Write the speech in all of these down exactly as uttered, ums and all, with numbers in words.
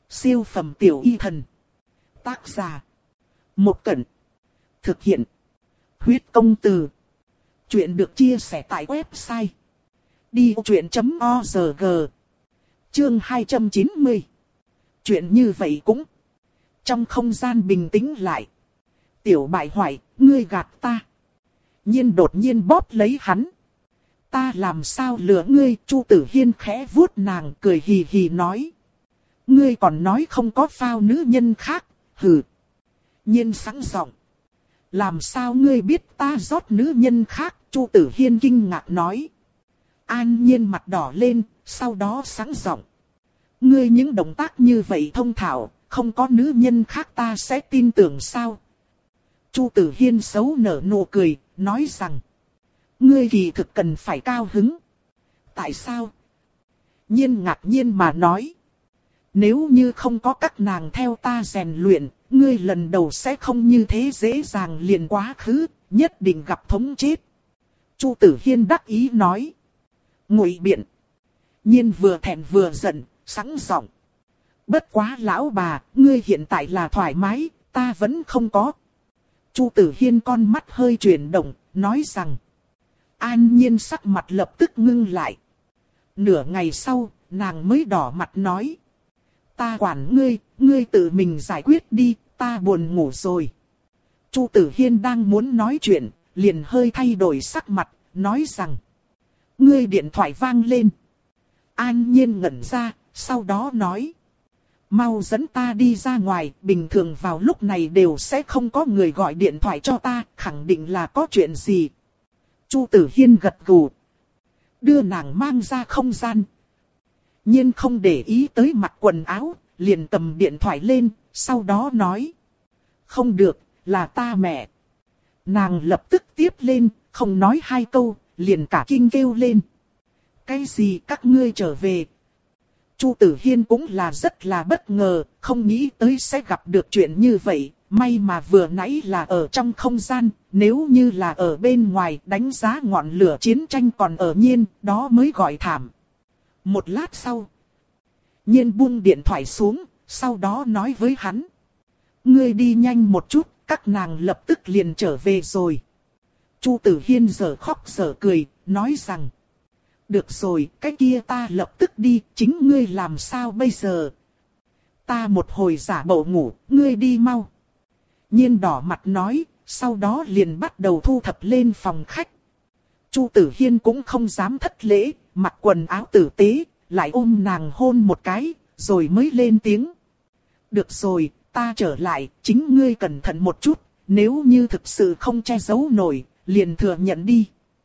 Siêu phẩm tiểu y thần. Tác giả. Một Cẩn. Thực hiện. Huyết công từ. Chuyện được chia sẻ tại website đi vô chuyện chấm org. Chương hai trăm chín mươi. Chuyện như vậy cũng. Trong không gian bình tĩnh lại. Tiểu bại hoại, ngươi gạt ta. Nhiên đột nhiên bóp lấy hắn. Ta làm sao lừa ngươi? Chu Tử Hiên khẽ vuốt nàng, cười hì hì nói. Ngươi còn nói không có phao nữ nhân khác, hừ. Nhiên sẵn giọng. Làm sao ngươi biết ta rót nữ nhân khác? Chu Tử Hiên kinh ngạc nói. An Nhiên mặt đỏ lên, sau đó sẵn giọng. Ngươi những động tác như vậy thông thạo, không có nữ nhân khác ta sẽ tin tưởng sao? Chu Tử Hiên xấu nở nụ cười, nói rằng. Ngươi kỳ thực cần phải cao hứng. Tại sao? Nhiên ngạc nhiên mà nói. Nếu như không có các nàng theo ta rèn luyện, ngươi lần đầu sẽ không như thế dễ dàng liền quá khứ, nhất định gặp thống chết. Chu Tử Hiên đắc ý nói. Ngụy biện. Nhiên vừa thẹn vừa giận, sẵn giọng. Bất quá lão bà, ngươi hiện tại là thoải mái, ta vẫn không có. Chu Tử Hiên con mắt hơi chuyển động, nói rằng. An Nhiên sắc mặt lập tức ngưng lại. Nửa ngày sau, nàng mới đỏ mặt nói. Ta quản ngươi, ngươi tự mình giải quyết đi, ta buồn ngủ rồi. Chu Tử Hiên đang muốn nói chuyện, liền hơi thay đổi sắc mặt, nói rằng. Ngươi điện thoại vang lên. An Nhiên ngẩn ra, sau đó nói. Mau dẫn ta đi ra ngoài, bình thường vào lúc này đều sẽ không có người gọi điện thoại cho ta, khẳng định là có chuyện gì. Chu Tử Hiên gật gù. Đưa nàng mang ra không gian. Nhiên không để ý tới mặc quần áo, liền cầm điện thoại lên, sau đó nói. Không được, là ta mẹ. Nàng lập tức tiếp lên, không nói hai câu, liền cả kinh kêu lên. Cái gì các ngươi trở về? Chu Tử Hiên cũng là rất là bất ngờ, không nghĩ tới sẽ gặp được chuyện như vậy. May mà vừa nãy là ở trong không gian, nếu như là ở bên ngoài đánh giá ngọn lửa chiến tranh còn ở Nhiên, đó mới gọi thảm. Một lát sau, Nhiên buông điện thoại xuống, sau đó nói với hắn. Ngươi đi nhanh một chút, các nàng lập tức liền trở về rồi. Chu Tử Hiên giờ khóc giờ cười, nói rằng. Được rồi, cái kia ta lập tức đi, chính ngươi làm sao bây giờ? Ta một hồi giả bộ ngủ, ngươi đi mau. Nhiên đỏ mặt nói, sau đó liền bắt đầu thu thập lên phòng khách. Chu Tử Hiên cũng không dám thất lễ, mặc quần áo tử tế, lại ôm nàng hôn một cái, rồi mới lên tiếng. Được rồi, ta trở lại, chính ngươi cẩn thận một chút, nếu như thực sự không che giấu nổi, liền thừa nhận đi.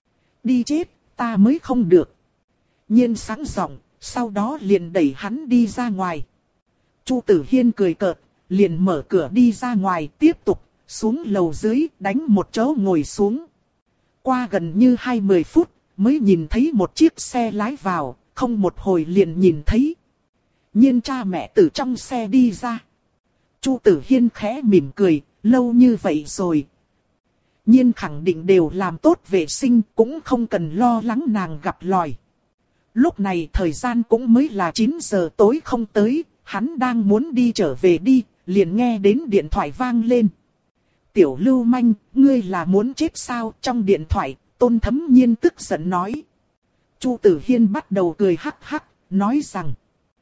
Đi chết, ta mới không được. Nhiên sẵn giọng, sau đó liền đẩy hắn đi ra ngoài. Chu Tử Hiên cười cợt, liền mở cửa đi ra ngoài, tiếp tục xuống lầu dưới đánh một chỗ ngồi xuống. Qua gần như hai mươi phút, mới nhìn thấy một chiếc xe lái vào, không một hồi liền nhìn thấy. Nhiên cha mẹ từ trong xe đi ra. Chu Tử Hiên khẽ mỉm cười, lâu như vậy rồi. Nhiên khẳng định đều làm tốt vệ sinh, cũng không cần lo lắng nàng gặp lòi. Lúc này thời gian cũng mới là chín giờ tối không tới, hắn đang muốn đi trở về đi, liền nghe đến điện thoại vang lên. Tiểu lưu manh, ngươi là muốn chết sao? Trong điện thoại, Tôn Thấm Nhiên tức giận nói. Chu Tử Hiên bắt đầu cười hắc hắc, nói rằng.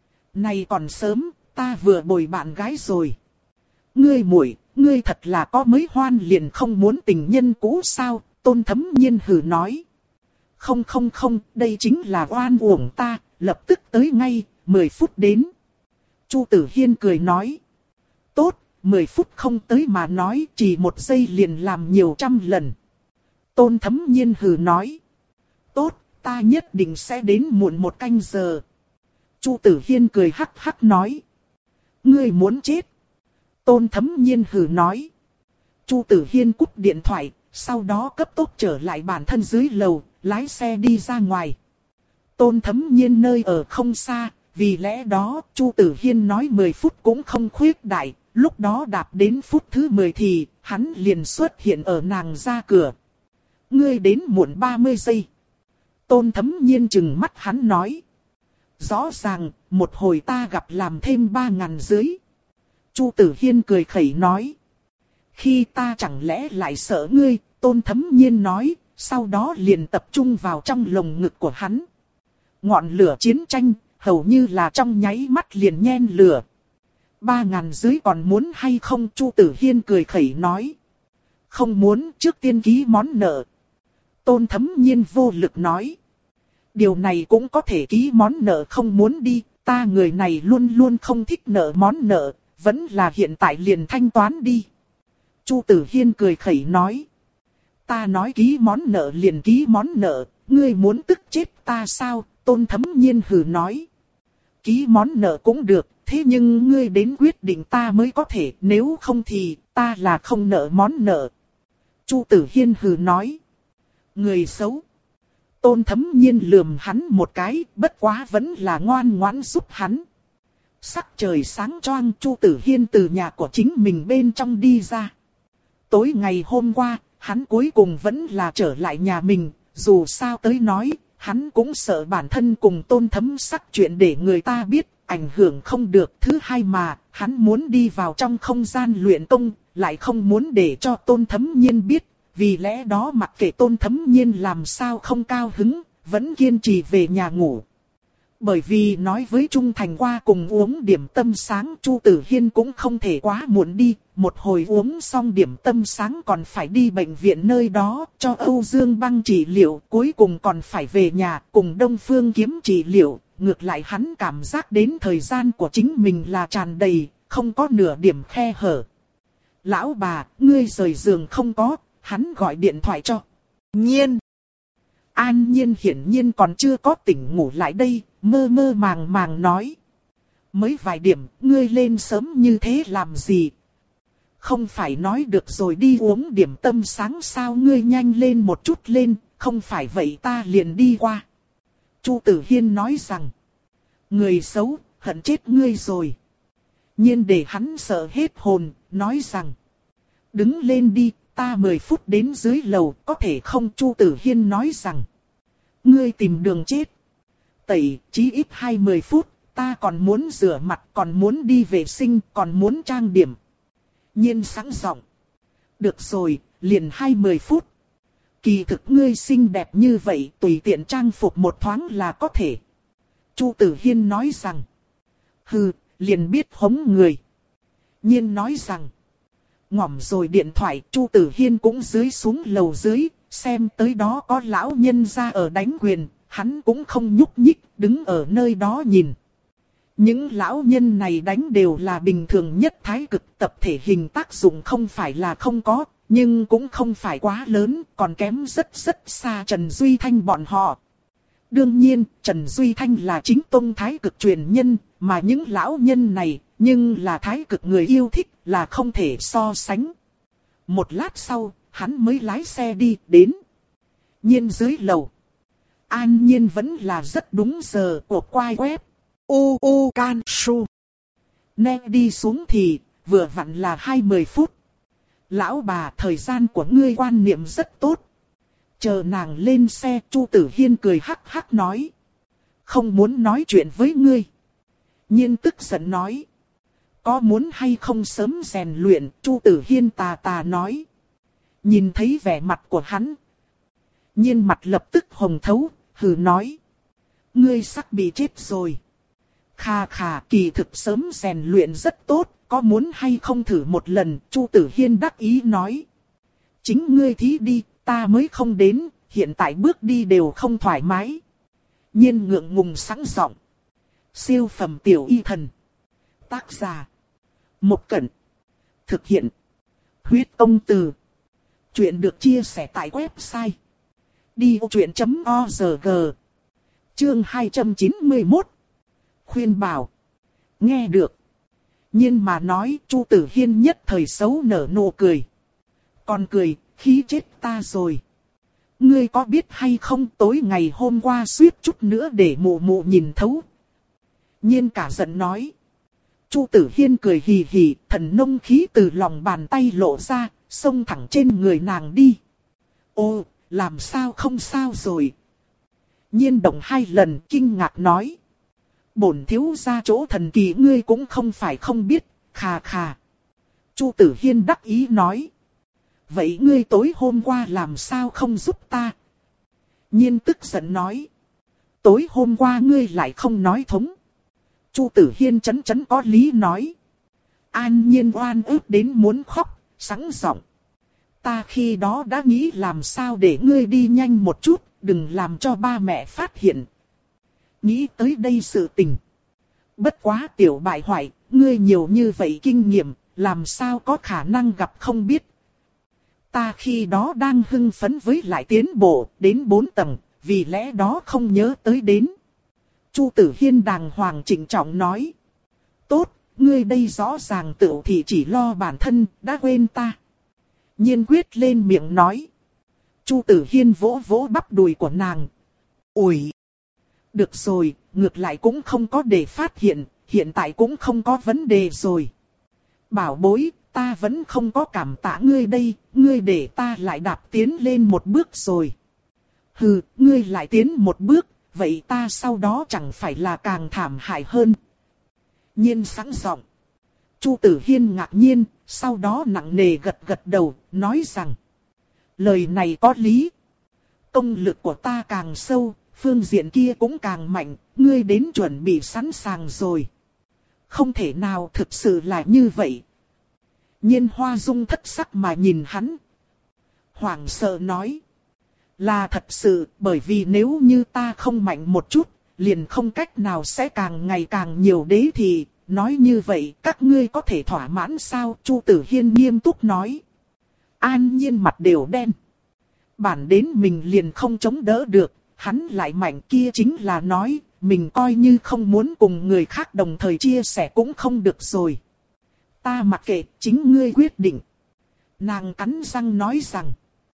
Này còn sớm, ta vừa bồi bạn gái rồi. Ngươi muội, ngươi thật là có mới hoan liền không muốn tình nhân cũ sao? Tôn Thấm Nhiên hừ nói. Không không không, đây chính là oan uổng ta, lập tức tới ngay, mười phút đến. Chu Tử Hiên cười nói. Tốt, mười phút không tới mà nói, chỉ một giây liền làm nhiều trăm lần. Tôn Thấm Nhiên hừ nói. Tốt, ta nhất định sẽ đến muộn một canh giờ. Chu Tử Hiên cười hắc hắc nói. Ngươi muốn chết. Tôn Thấm Nhiên hừ nói. Chu Tử Hiên cúp điện thoại, sau đó cấp tốc trở lại bản thân dưới lầu, lái xe đi ra ngoài. Tôn Thấm Nhiên nơi ở không xa, vì lẽ đó Chu Tử Hiên nói mười phút cũng không khuyết đại. Lúc đó đạp đến phút thứ mười thì hắn liền xuất hiện ở nàng ra cửa. Ngươi đến muộn ba mươi giây. Tôn Thấm Nhiên chừng mắt hắn nói. Rõ ràng, một hồi ta gặp làm thêm ba ngàn dưới. Chu Tử Hiên cười khẩy nói. Khi ta chẳng lẽ lại sợ ngươi, Tôn Thấm Nhiên nói, sau đó liền tập trung vào trong lồng ngực của hắn. Ngọn lửa chiến tranh, hầu như là trong nháy mắt liền nhen lửa. Ba ngàn dưới còn muốn hay không? Chu Tử Hiên cười khẩy nói. Không muốn, trước tiên ký món nợ. Tôn Thấm Nhiên vô lực nói. Điều này cũng có thể ký món nợ, không muốn đi, ta người này luôn luôn không thích nợ món nợ, vẫn là hiện tại liền thanh toán đi. Chu Tử Hiên cười khẩy nói. Ta nói ký món nợ liền ký món nợ, ngươi muốn tức chết ta sao? Tôn Thấm Nhiên hừ nói. Ký món nợ cũng được, thế nhưng ngươi đến quyết định ta mới có thể, nếu không thì ta là không nợ món nợ. Chu Tử Hiên hừ nói. Người xấu. Tôn Thấm Nhiên lườm hắn một cái, bất quá vẫn là ngoan ngoãn giúp hắn. Sắc trời sáng choang, Chu Tử Hiên từ nhà của chính mình bên trong đi ra. Tối ngày hôm qua, hắn cuối cùng vẫn là trở lại nhà mình, dù sao tới nói, hắn cũng sợ bản thân cùng Tôn Thấm Sắc chuyện để người ta biết, ảnh hưởng không được. Thứ hai mà, hắn muốn đi vào trong không gian luyện công, lại không muốn để cho Tôn Thấm Nhiên biết. Vì lẽ đó mặc kệ Tôn Thấm Nhiên làm sao không cao hứng, vẫn kiên trì về nhà ngủ. Bởi vì nói với Trung Thành qua cùng uống điểm tâm sáng, Chu Tử Hiên cũng không thể quá muộn đi. Một hồi uống xong điểm tâm sáng còn phải đi bệnh viện nơi đó cho Âu Dương Băng trị liệu. Cuối cùng còn phải về nhà cùng Đông Phương Kiếm trị liệu. Ngược lại hắn cảm giác đến thời gian của chính mình là tràn đầy, không có nửa điểm khe hở. Lão bà, ngươi rời giường không có? Hắn gọi điện thoại cho Nhiên. An Nhiên hiển nhiên còn chưa có tỉnh ngủ lại đây, mơ mơ màng màng nói. Mới vài điểm, ngươi lên sớm như thế làm gì? Không phải nói được rồi đi uống điểm tâm sáng sao? Ngươi nhanh lên một chút lên, không phải vậy ta liền đi qua. Chu Tử Hiên nói rằng. Người xấu, hận chết ngươi rồi. Nhiên để hắn sợ hết hồn, nói rằng. Đứng lên đi. Ta mười phút đến dưới lầu, có thể không? Chu Tử Hiên nói rằng. Ngươi tìm đường chết. Tẩy, chí ít hai mươi phút, ta còn muốn rửa mặt, còn muốn đi vệ sinh, còn muốn trang điểm. Nhiên sẵn giọng. Được rồi, liền hai mươi phút. Kỳ thực ngươi xinh đẹp như vậy, tùy tiện trang phục một thoáng là có thể. Chu Tử Hiên nói rằng. Hừ, liền biết hống người. Nhiên nói rằng. Ngỏm rồi điện thoại, Chu Tử Hiên cũng dưới xuống lầu dưới, xem tới đó có lão nhân ra ở đánh quyền, hắn cũng không nhúc nhích, đứng ở nơi đó nhìn. Những lão nhân này đánh đều là bình thường nhất thái cực, tập thể hình tác dụng không phải là không có, nhưng cũng không phải quá lớn, còn kém rất rất xa Trần Duy Thanh bọn họ. Đương nhiên, Trần Duy Thanh là chính tông thái cực truyền nhân, mà những lão nhân này, nhưng là thái cực người yêu thích, là không thể so sánh. Một lát sau, hắn mới lái xe đi, đến. Nhiên dưới lầu. An Nhiên vẫn là rất đúng giờ của quai web. U U Can Su. Nè đi xuống thì, vừa vặn là hai mươi phút. Lão bà, thời gian của ngươi quan niệm rất tốt. Chờ nàng lên xe, Chu Tử Hiên cười hắc hắc nói. Không muốn nói chuyện với ngươi. Nhiên tức giận nói. Có muốn hay không sớm rèn luyện? Chu Tử Hiên tà tà nói. Nhìn thấy vẻ mặt của hắn. Nhiên mặt lập tức hồng thấu, hừ nói. Ngươi sắp bị chết rồi. Khà khà, kỳ thực sớm rèn luyện rất tốt, có muốn hay không thử một lần? Chu Tử Hiên đắc ý nói. Chính ngươi thí đi, ta mới không đến, hiện tại bước đi đều không thoải mái. Nhiên ngượng ngùng sẵn giọng. Siêu phẩm tiểu y thần. Tác giả. Một Cẩn. Thực hiện. Huyết Công Từ. Chuyện được chia sẻ tại website. đi vô chuyện chấm org. Chương hai trăm chín mươi mốt. Khuyên bảo. Nghe được. Nhiên mà nói, Chu Tử Hiên nhất thời xấu nở nụ cười. Còn cười, khí chết ta rồi. Ngươi có biết hay không, tối ngày hôm qua suýt chút nữa để mụ mụ nhìn thấu. Nhiên cả giận nói. Chu Tử Hiên cười hì hì, thần nông khí từ lòng bàn tay lộ ra, xông thẳng trên người nàng đi. Ô, làm sao không sao rồi? Nhiên động hai lần kinh ngạc nói. Bổn thiếu gia chỗ thần kỳ ngươi cũng không phải không biết, khà khà. Chu Tử Hiên đắc ý nói. Vậy ngươi tối hôm qua làm sao không giúp ta? Nhiên tức giận nói. Tối hôm qua ngươi lại không nói thống. Chu Tử Hiên chấn chấn có lý nói. An Nhiên oan ức đến muốn khóc, sẵn giọng. Ta khi đó đã nghĩ làm sao để ngươi đi nhanh một chút, đừng làm cho ba mẹ phát hiện. Nghĩ tới đây sự tình. Bất quá tiểu bại hoại, ngươi nhiều như vậy kinh nghiệm, làm sao có khả năng gặp không biết. Ta khi đó đang hưng phấn với lại tiến bộ đến bốn tầng, vì lẽ đó không nhớ tới đến. Chu Tử Hiên đàng hoàng trịnh trọng nói. Tốt, ngươi đây rõ ràng tự thì chỉ lo bản thân, đã quên ta. Nhiên quyết lên miệng nói. Chu Tử Hiên vỗ vỗ bắp đùi của nàng. Ủi! Được rồi, ngược lại cũng không có để phát hiện, hiện tại cũng không có vấn đề rồi. Bảo bối, ta vẫn không có cảm tạ ngươi đây, ngươi để ta lại đạp tiến lên một bước rồi. Hừ, ngươi lại tiến một bước, vậy ta sau đó chẳng phải là càng thảm hại hơn. Nhiên sẵn giọng. Chu Tử Hiên ngạc nhiên, sau đó nặng nề gật gật đầu, nói rằng. Lời này có lý. Công lực của ta càng sâu, phương diện kia cũng càng mạnh, ngươi đến chuẩn bị sẵn sàng rồi. Không thể nào thực sự là như vậy. Nhiên Hoa Dung thất sắc mà nhìn hắn. Hoảng sợ nói. Là thật sự, bởi vì nếu như ta không mạnh một chút, liền không cách nào sẽ càng ngày càng nhiều đế thì, nói như vậy các ngươi có thể thỏa mãn sao? Chu Tử Hiên nghiêm túc nói. An Nhiên mặt đều đen. Bản đến mình liền không chống đỡ được, hắn lại mạnh kia chính là nói, mình coi như không muốn cùng người khác đồng thời chia sẻ cũng không được rồi. Ta mặc kệ, chính ngươi quyết định. Nàng cắn răng nói rằng.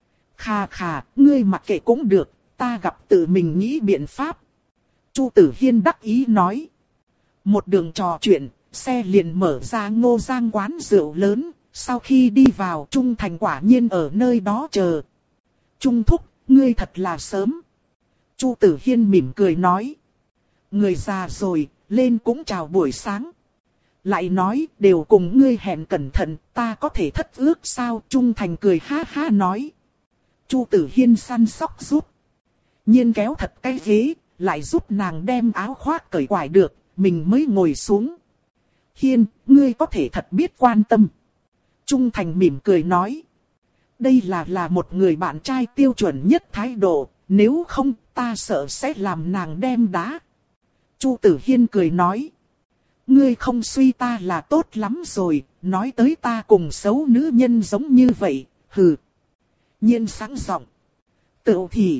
Khà khà, ngươi mặc kệ cũng được, ta gặp tự mình nghĩ biện pháp. Chu Tử Hiên đắc ý nói. Một đường trò chuyện, xe liền mở ra Ngô Giang quán rượu lớn, sau khi đi vào Trung Thành quả nhiên ở nơi đó chờ. Trung thúc, ngươi thật là sớm. Chu Tử Hiên mỉm cười nói. Người già rồi, lên cũng chào buổi sáng. Lại nói, đều cùng ngươi hẹn cẩn thận, ta có thể thất ước sao? Trung Thành cười ha ha nói. Chu Tử Hiên săn sóc giúp. Nhiên kéo thật cái ghế, lại giúp nàng đem áo khoác cởi quải được, mình mới ngồi xuống. Hiên, ngươi có thể thật biết quan tâm. Trung Thành mỉm cười nói. Đây là là một người bạn trai tiêu chuẩn nhất thái độ, nếu không ta sợ sẽ làm nàng đem đá. Chu Tử Hiên cười nói. Ngươi không suy ta là tốt lắm rồi, nói tới ta cùng xấu nữ nhân giống như vậy, hừ. Nhiên sáng giọng. Tự thì.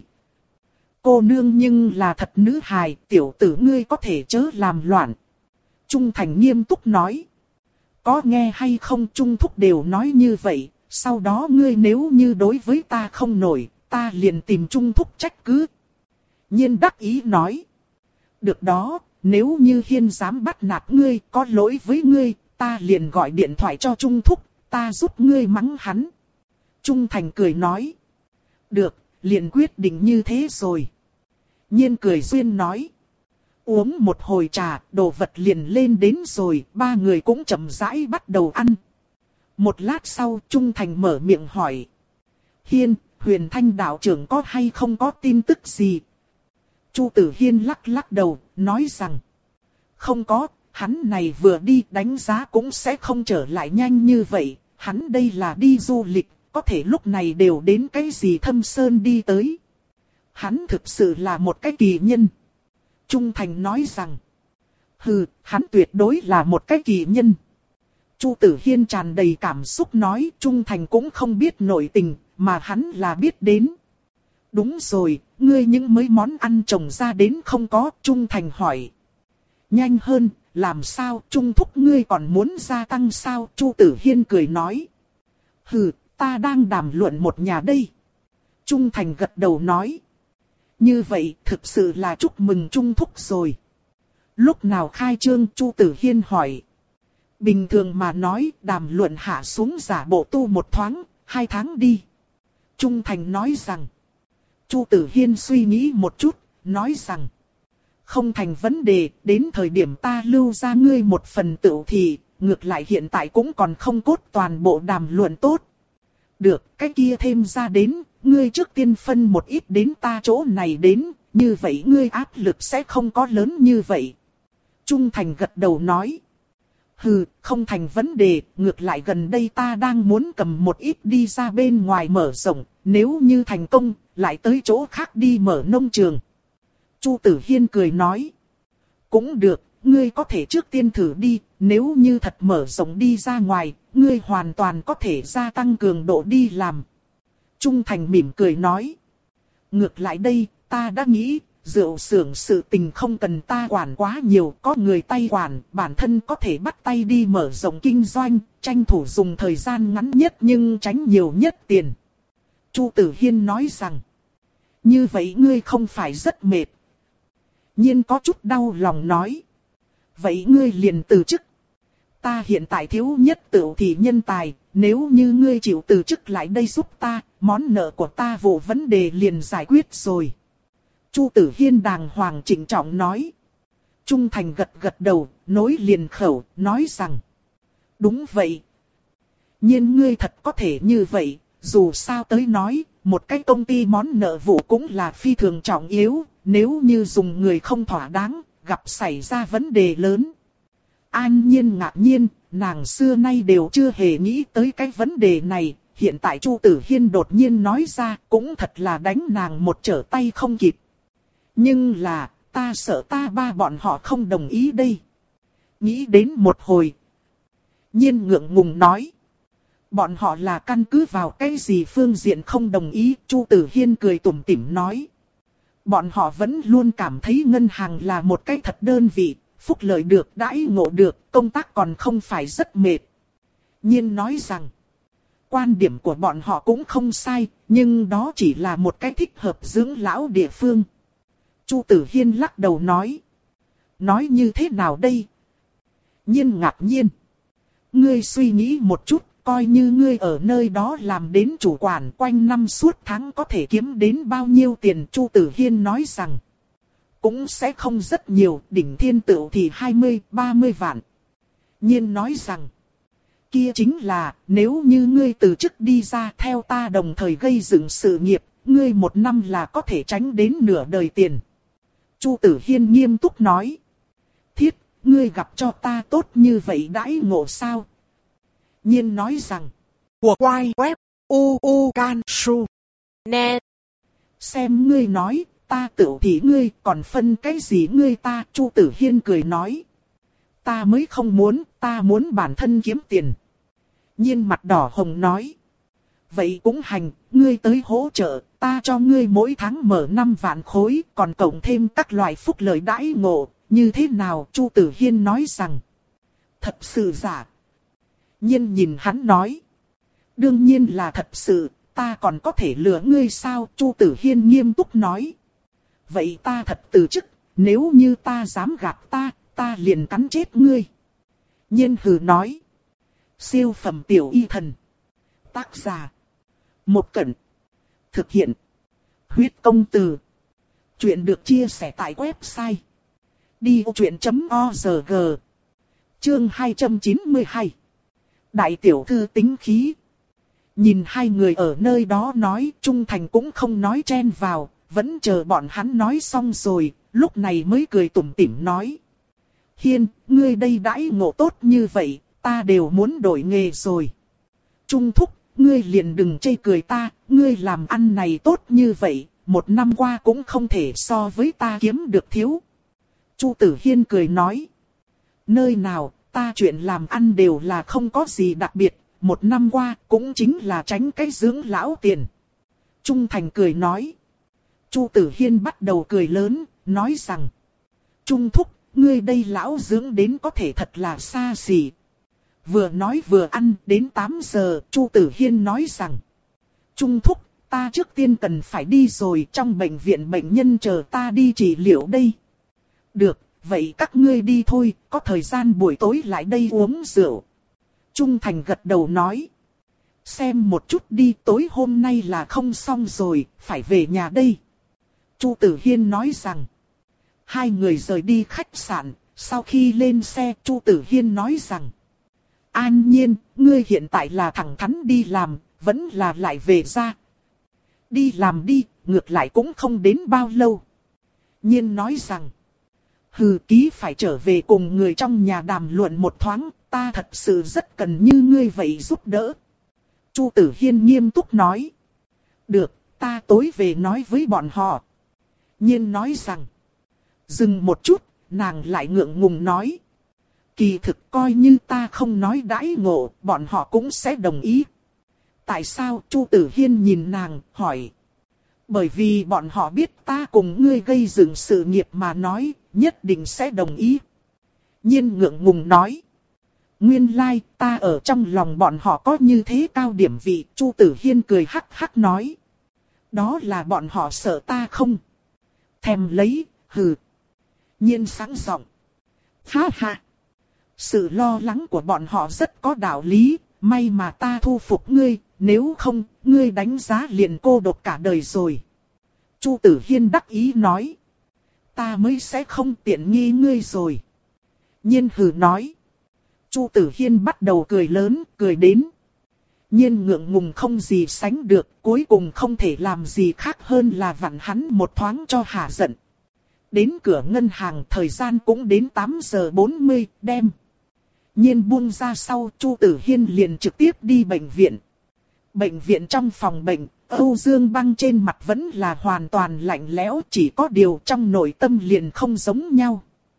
Cô nương nhưng là thật nữ hài, tiểu tử ngươi có thể chớ làm loạn. Trung Thành nghiêm túc nói. Có nghe hay không Trung Thúc đều nói như vậy, sau đó ngươi nếu như đối với ta không nổi, ta liền tìm Trung Thúc trách cứ. Nhiên đắc ý nói. Được đó, nếu như Hiên dám bắt nạt ngươi, có lỗi với ngươi, ta liền gọi điện thoại cho Trung Thúc, ta giúp ngươi mắng hắn. Trung Thành cười nói. Được, liền quyết định như thế rồi. Nhiên cười duyên nói. Uống một hồi trà, đồ vật liền lên đến rồi, ba người cũng chậm rãi bắt đầu ăn. Một lát sau, Trung Thành mở miệng hỏi. Hiên, Huyền Thanh đạo trưởng có hay không có tin tức gì? Chu Tử Hiên lắc lắc đầu, nói rằng. Không có, hắn này vừa đi đánh giá cũng sẽ không trở lại nhanh như vậy, hắn đây là đi du lịch, có thể lúc này đều đến cái gì Thâm Sơn đi tới. Hắn thực sự là một cái kỳ nhân. Trung Thành nói rằng. Hừ, hắn tuyệt đối là một cái kỳ nhân. Chu Tử Hiên tràn đầy cảm xúc nói Trung Thành cũng không biết nội tình, mà hắn là biết đến. Đúng rồi, ngươi những mấy món ăn trồng ra đến không có? Trung Thành hỏi. Nhanh hơn, làm sao? Trung Thúc ngươi còn muốn gia tăng sao? Chu Tử Hiên cười nói. Hừ, ta đang đàm luận một nhà đây. Trung Thành gật đầu nói. Như vậy thực sự là chúc mừng Trung Thúc rồi. Lúc nào khai trương? Chu Tử Hiên hỏi. Bình thường mà nói đàm luận hạ xuống giả bộ tu một thoáng, hai tháng đi. Trung Thành nói rằng. Chu Tử Hiên suy nghĩ một chút, nói rằng. không thành vấn đề, đến thời điểm ta lưu ra ngươi một phần tựu thì, ngược lại hiện tại cũng còn không cốt toàn bộ đàm luận tốt. Được, cái kia thêm ra đến, ngươi trước tiên phân một ít đến ta chỗ này đến, như vậy ngươi áp lực sẽ không có lớn như vậy. Trung Thành gật đầu nói. Hừ, không thành vấn đề, ngược lại gần đây ta đang muốn cầm một ít đi ra bên ngoài mở rộng, nếu như thành công, lại tới chỗ khác đi mở nông trường. Chu Tử Hiên cười nói. Cũng được, ngươi có thể trước tiên thử đi, nếu như thật mở rộng đi ra ngoài, ngươi hoàn toàn có thể gia tăng cường độ đi làm. Trung Thành mỉm cười nói. Ngược lại đây, ta đã nghĩ, rượu xưởng sự tình không cần ta quản quá nhiều, có người tay quản, bản thân có thể bắt tay đi mở rộng kinh doanh, tranh thủ dùng thời gian ngắn nhất nhưng tránh nhiều nhất tiền. Chu Tử Hiên nói rằng, như vậy ngươi không phải rất mệt. Nhiên có chút đau lòng nói, vậy ngươi liền từ chức. Ta hiện tại thiếu nhất tựu thì nhân tài, nếu như ngươi chịu từ chức lại đây giúp ta, món nợ của ta vụ vấn đề liền giải quyết rồi. Chu Tử Hiên đàng hoàng trịnh trọng nói. Trung Thành gật gật đầu, nối liền khẩu, nói rằng. Đúng vậy. Nhiên ngươi thật có thể như vậy, dù sao tới nói, một cái công ty món nợ vụ cũng là phi thường trọng yếu, nếu như dùng người không thỏa đáng, gặp xảy ra vấn đề lớn. An Nhiên ngạc nhiên, nàng xưa nay đều chưa hề nghĩ tới cái vấn đề này, hiện tại Chu Tử Hiên đột nhiên nói ra, cũng thật là đánh nàng một trở tay không kịp. Nhưng là, ta sợ ta ba bọn họ không đồng ý đây. Nghĩ đến một hồi. Nhiên ngượng ngùng nói. Bọn họ là căn cứ vào cái gì phương diện không đồng ý, Chu Tử Hiên cười tủm tỉm nói. Bọn họ vẫn luôn cảm thấy ngân hàng là một cái thật đơn vị, phúc lợi được, đãi ngộ được, công tác còn không phải rất mệt. Nhiên nói rằng, quan điểm của bọn họ cũng không sai, nhưng đó chỉ là một cái thích hợp dưỡng lão địa phương. Chu Tử Hiên lắc đầu nói. Nói như thế nào đây? Nhiên ngạc nhiên. Ngươi suy nghĩ một chút, coi như ngươi ở nơi đó làm đến chủ quản quanh năm suốt tháng có thể kiếm đến bao nhiêu tiền. Chu Tử Hiên nói rằng. Cũng sẽ không rất nhiều, đỉnh thiên tựu thì hai mươi, ba mươi vạn. Nhiên nói rằng. Kia chính là, nếu như ngươi từ chức đi ra theo ta đồng thời gây dựng sự nghiệp, ngươi một năm là có thể tránh đến nửa đời tiền. Chu Tử Hiên nghiêm túc nói. Thiết, ngươi gặp cho ta tốt như vậy đãi ngộ sao? Nhiên nói rằng. Của quay web, u u can su. Net. Xem ngươi nói, ta tự thì ngươi còn phân cái gì ngươi ta? Chu Tử Hiên cười nói. Ta mới không muốn, ta muốn bản thân kiếm tiền. Nhiên mặt đỏ hồng nói. Vậy cũng hành, ngươi tới hỗ trợ, ta cho ngươi mỗi tháng mở năm vạn khối, còn cộng thêm các loại phúc lợi đãi ngộ, như thế nào? Chu Tử Hiên nói rằng. Thật sự giả. Nhiên nhìn hắn nói. Đương nhiên là thật sự, ta còn có thể lừa ngươi sao? Chu Tử Hiên nghiêm túc nói. Vậy ta thật từ chức, nếu như ta dám gạt ta, ta liền cắn chết ngươi. Nhiên hừ nói. Siêu phẩm tiểu y thần. Tác giả. Một Cẩn. Thực hiện. Huyết công từ. Chuyện được chia sẻ tại website. đi vô chuyện chấm org. Chương hai trăm chín mươi hai. Đại tiểu thư tính khí. Nhìn hai người ở nơi đó nói, Trung Thành cũng không nói chen vào, vẫn chờ bọn hắn nói xong rồi, lúc này mới cười tủm tỉm nói. Hiên, ngươi đây đãi ngộ tốt như vậy, ta đều muốn đổi nghề rồi. Trung thúc, ngươi liền đừng chê cười ta, ngươi làm ăn này tốt như vậy, một năm qua cũng không thể so với ta kiếm được thiếu. Chu Tử Hiên cười nói. Nơi nào, ta chuyện làm ăn đều là không có gì đặc biệt, một năm qua cũng chính là tránh cái dưỡng lão tiền. Trung Thành cười nói. Chu Tử Hiên bắt đầu cười lớn, nói rằng. Trung thúc, ngươi đây lão dưỡng đến có thể thật là xa xỉ. Vừa nói vừa ăn, đến tám giờ, Chu Tử Hiên nói rằng. Trung thúc, ta trước tiên cần phải đi rồi, trong bệnh viện bệnh nhân chờ ta đi trị liệu đây. Được, vậy các ngươi đi thôi, có thời gian buổi tối lại đây uống rượu. Trung Thành gật đầu nói. Xem một chút đi, tối hôm nay là không xong rồi, phải về nhà đây. Chu Tử Hiên nói rằng. Hai người rời đi khách sạn, sau khi lên xe Chu Tử Hiên nói rằng: An Nhiên, ngươi hiện tại là thẳng thắn đi làm, vẫn là lại về ra. Đi làm đi, ngược lại cũng không đến bao lâu. Nhiên nói rằng: Hừ, ký phải trở về cùng người trong nhà đàm luận một thoáng, ta thật sự rất cần như ngươi vậy giúp đỡ. Chu Tử Hiên nghiêm túc nói: Được, ta tối về nói với bọn họ. Nhiên nói rằng: Dừng một chút, nàng lại ngượng ngùng nói: Kỳ thực coi như ta không nói đãi ngộ, bọn họ cũng sẽ đồng ý. Tại sao? Chu Tử Hiên nhìn nàng, hỏi. Bởi vì bọn họ biết ta cùng ngươi gây dựng sự nghiệp mà nói, nhất định sẽ đồng ý. Nhiên ngượng ngùng nói: Nguyên lai, ta ở trong lòng bọn họ có như thế cao điểm vị. Chu Tử Hiên cười hắc hắc nói: Đó là bọn họ sợ ta không thèm lấy, hừ. Nhiên sáng giọng: Ha ha. Sự lo lắng của bọn họ rất có đạo lý, may mà ta thu phục ngươi, nếu không, ngươi đánh giá liền cô độc cả đời rồi. Chu Tử Hiên đắc ý nói: Ta mới sẽ không tiện nghi ngươi rồi. Nhiên hừ nói. Chu Tử Hiên bắt đầu cười lớn, cười đến. Nhiên ngượng ngùng không gì sánh được, cuối cùng không thể làm gì khác hơn là vặn hắn một thoáng cho hả giận. Đến cửa ngân hàng thời gian cũng đến tám giờ bốn mươi, đêm. Nhiên buông ra sau, Chu Tử Hiên liền trực tiếp đi bệnh viện. Bệnh viện trong phòng bệnh, Âu Dương Băng trên mặt vẫn là hoàn toàn lạnh lẽo, chỉ có điều trong nội tâm liền không giống nhau.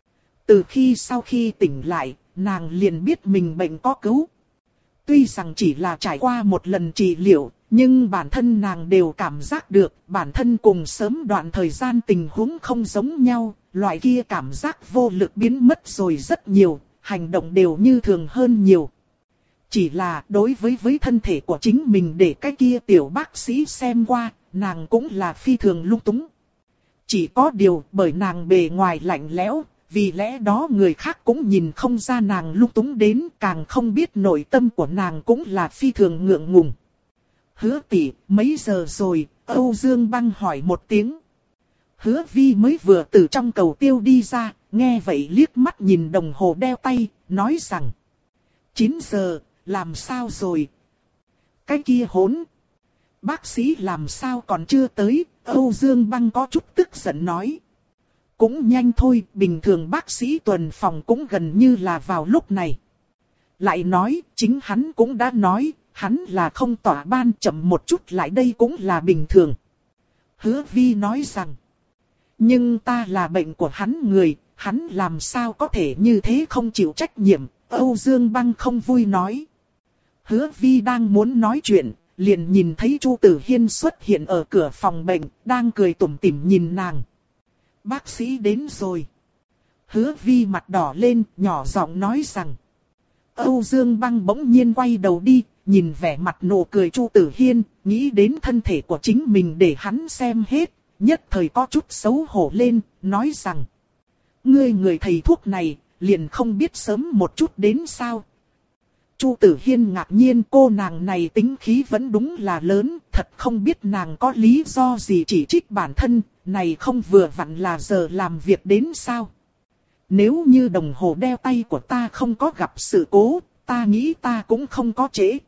Từ khi sau khi tỉnh lại, nàng liền biết mình bệnh có cứu. Tuy rằng chỉ là trải qua một lần trị liệu, nhưng bản thân nàng đều cảm giác được bản thân cùng sớm đoạn thời gian tình huống không giống nhau, loại kia cảm giác vô lực biến mất rồi rất nhiều, hành động đều như thường hơn nhiều. Chỉ là đối với với thân thể của chính mình để cái kia tiểu bác sĩ xem qua, nàng cũng là phi thường lung túng. Chỉ có điều bởi nàng bề ngoài lạnh lẽo, vì lẽ đó người khác cũng nhìn không ra nàng lung túng đến, càng không biết nội tâm của nàng cũng là phi thường ngượng ngùng. Hứa tỷ, mấy giờ rồi? Âu Dương Băng hỏi một tiếng. Hứa Vi mới vừa từ trong cầu tiêu đi ra, nghe vậy liếc mắt nhìn đồng hồ đeo tay, nói rằng: chín giờ, làm sao rồi? Cái kia hỗn. Bác sĩ làm sao còn chưa tới? Âu Dương Băng có chút tức giận nói. Cũng nhanh thôi, bình thường bác sĩ tuần phòng cũng gần như là vào lúc này. Lại nói, chính hắn cũng đã nói, hắn là không tỏa ban, chậm một chút lại đây cũng là bình thường. Hứa Vi nói rằng, nhưng ta là bệnh của hắn người, hắn làm sao có thể như thế không chịu trách nhiệm. Âu Dương Băng không vui nói. Hứa Vi đang muốn nói chuyện, liền nhìn thấy Chu Tử Hiên xuất hiện ở cửa phòng bệnh, đang cười tủm tỉm nhìn nàng. Bác sĩ đến rồi. Hứa Vi mặt đỏ lên, nhỏ giọng nói rằng. Âu Dương Băng bỗng nhiên quay đầu đi, nhìn vẻ mặt nụ cười Chu Tử Hiên, nghĩ đến thân thể của chính mình để hắn xem hết, nhất thời có chút xấu hổ lên, nói rằng. Ngươi người thầy thuốc này, liền không biết sớm một chút đến sao. Chu Tử Hiên ngạc nhiên, cô nàng này tính khí vẫn đúng là lớn, thật không biết nàng có lý do gì chỉ trích bản thân, này không vừa vặn là giờ làm việc đến sao. Nếu như đồng hồ đeo tay của ta không có gặp sự cố, ta nghĩ ta cũng không có trễ.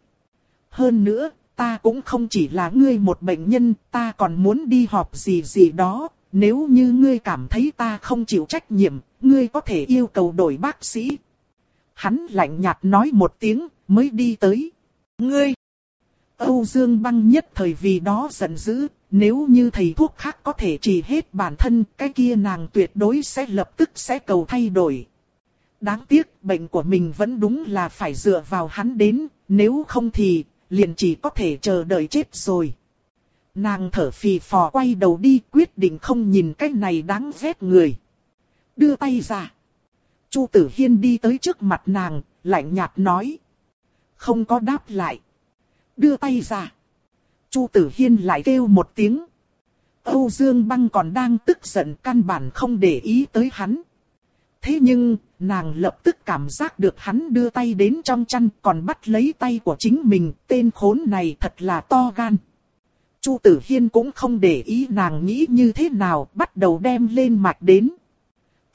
Hơn nữa, ta cũng không chỉ là ngươi một bệnh nhân, ta còn muốn đi họp gì gì đó, nếu như ngươi cảm thấy ta không chịu trách nhiệm, ngươi có thể yêu cầu đổi bác sĩ. Hắn lạnh nhạt nói một tiếng, mới đi tới. Ngươi! Âu Dương Băng nhất thời vì đó giận dữ, nếu như thầy thuốc khác có thể trị hết bản thân, cái kia nàng tuyệt đối sẽ lập tức sẽ cầu thay đổi. Đáng tiếc, bệnh của mình vẫn đúng là phải dựa vào hắn đến, nếu không thì, liền chỉ có thể chờ đợi chết rồi. Nàng thở phì phò quay đầu đi, quyết định không nhìn cái này đáng ghét người. Đưa tay ra. Chu Tử Hiên đi tới trước mặt nàng, lạnh nhạt nói. Không có đáp lại. Đưa tay ra. Chu Tử Hiên lại kêu một tiếng. Âu Dương Băng còn đang tức giận, căn bản không để ý tới hắn. Thế nhưng, nàng lập tức cảm giác được hắn đưa tay đến trong chăn, còn bắt lấy tay của chính mình, tên khốn này thật là to gan. Chu Tử Hiên cũng không để ý nàng nghĩ như thế nào, bắt đầu đem lên mạch đến.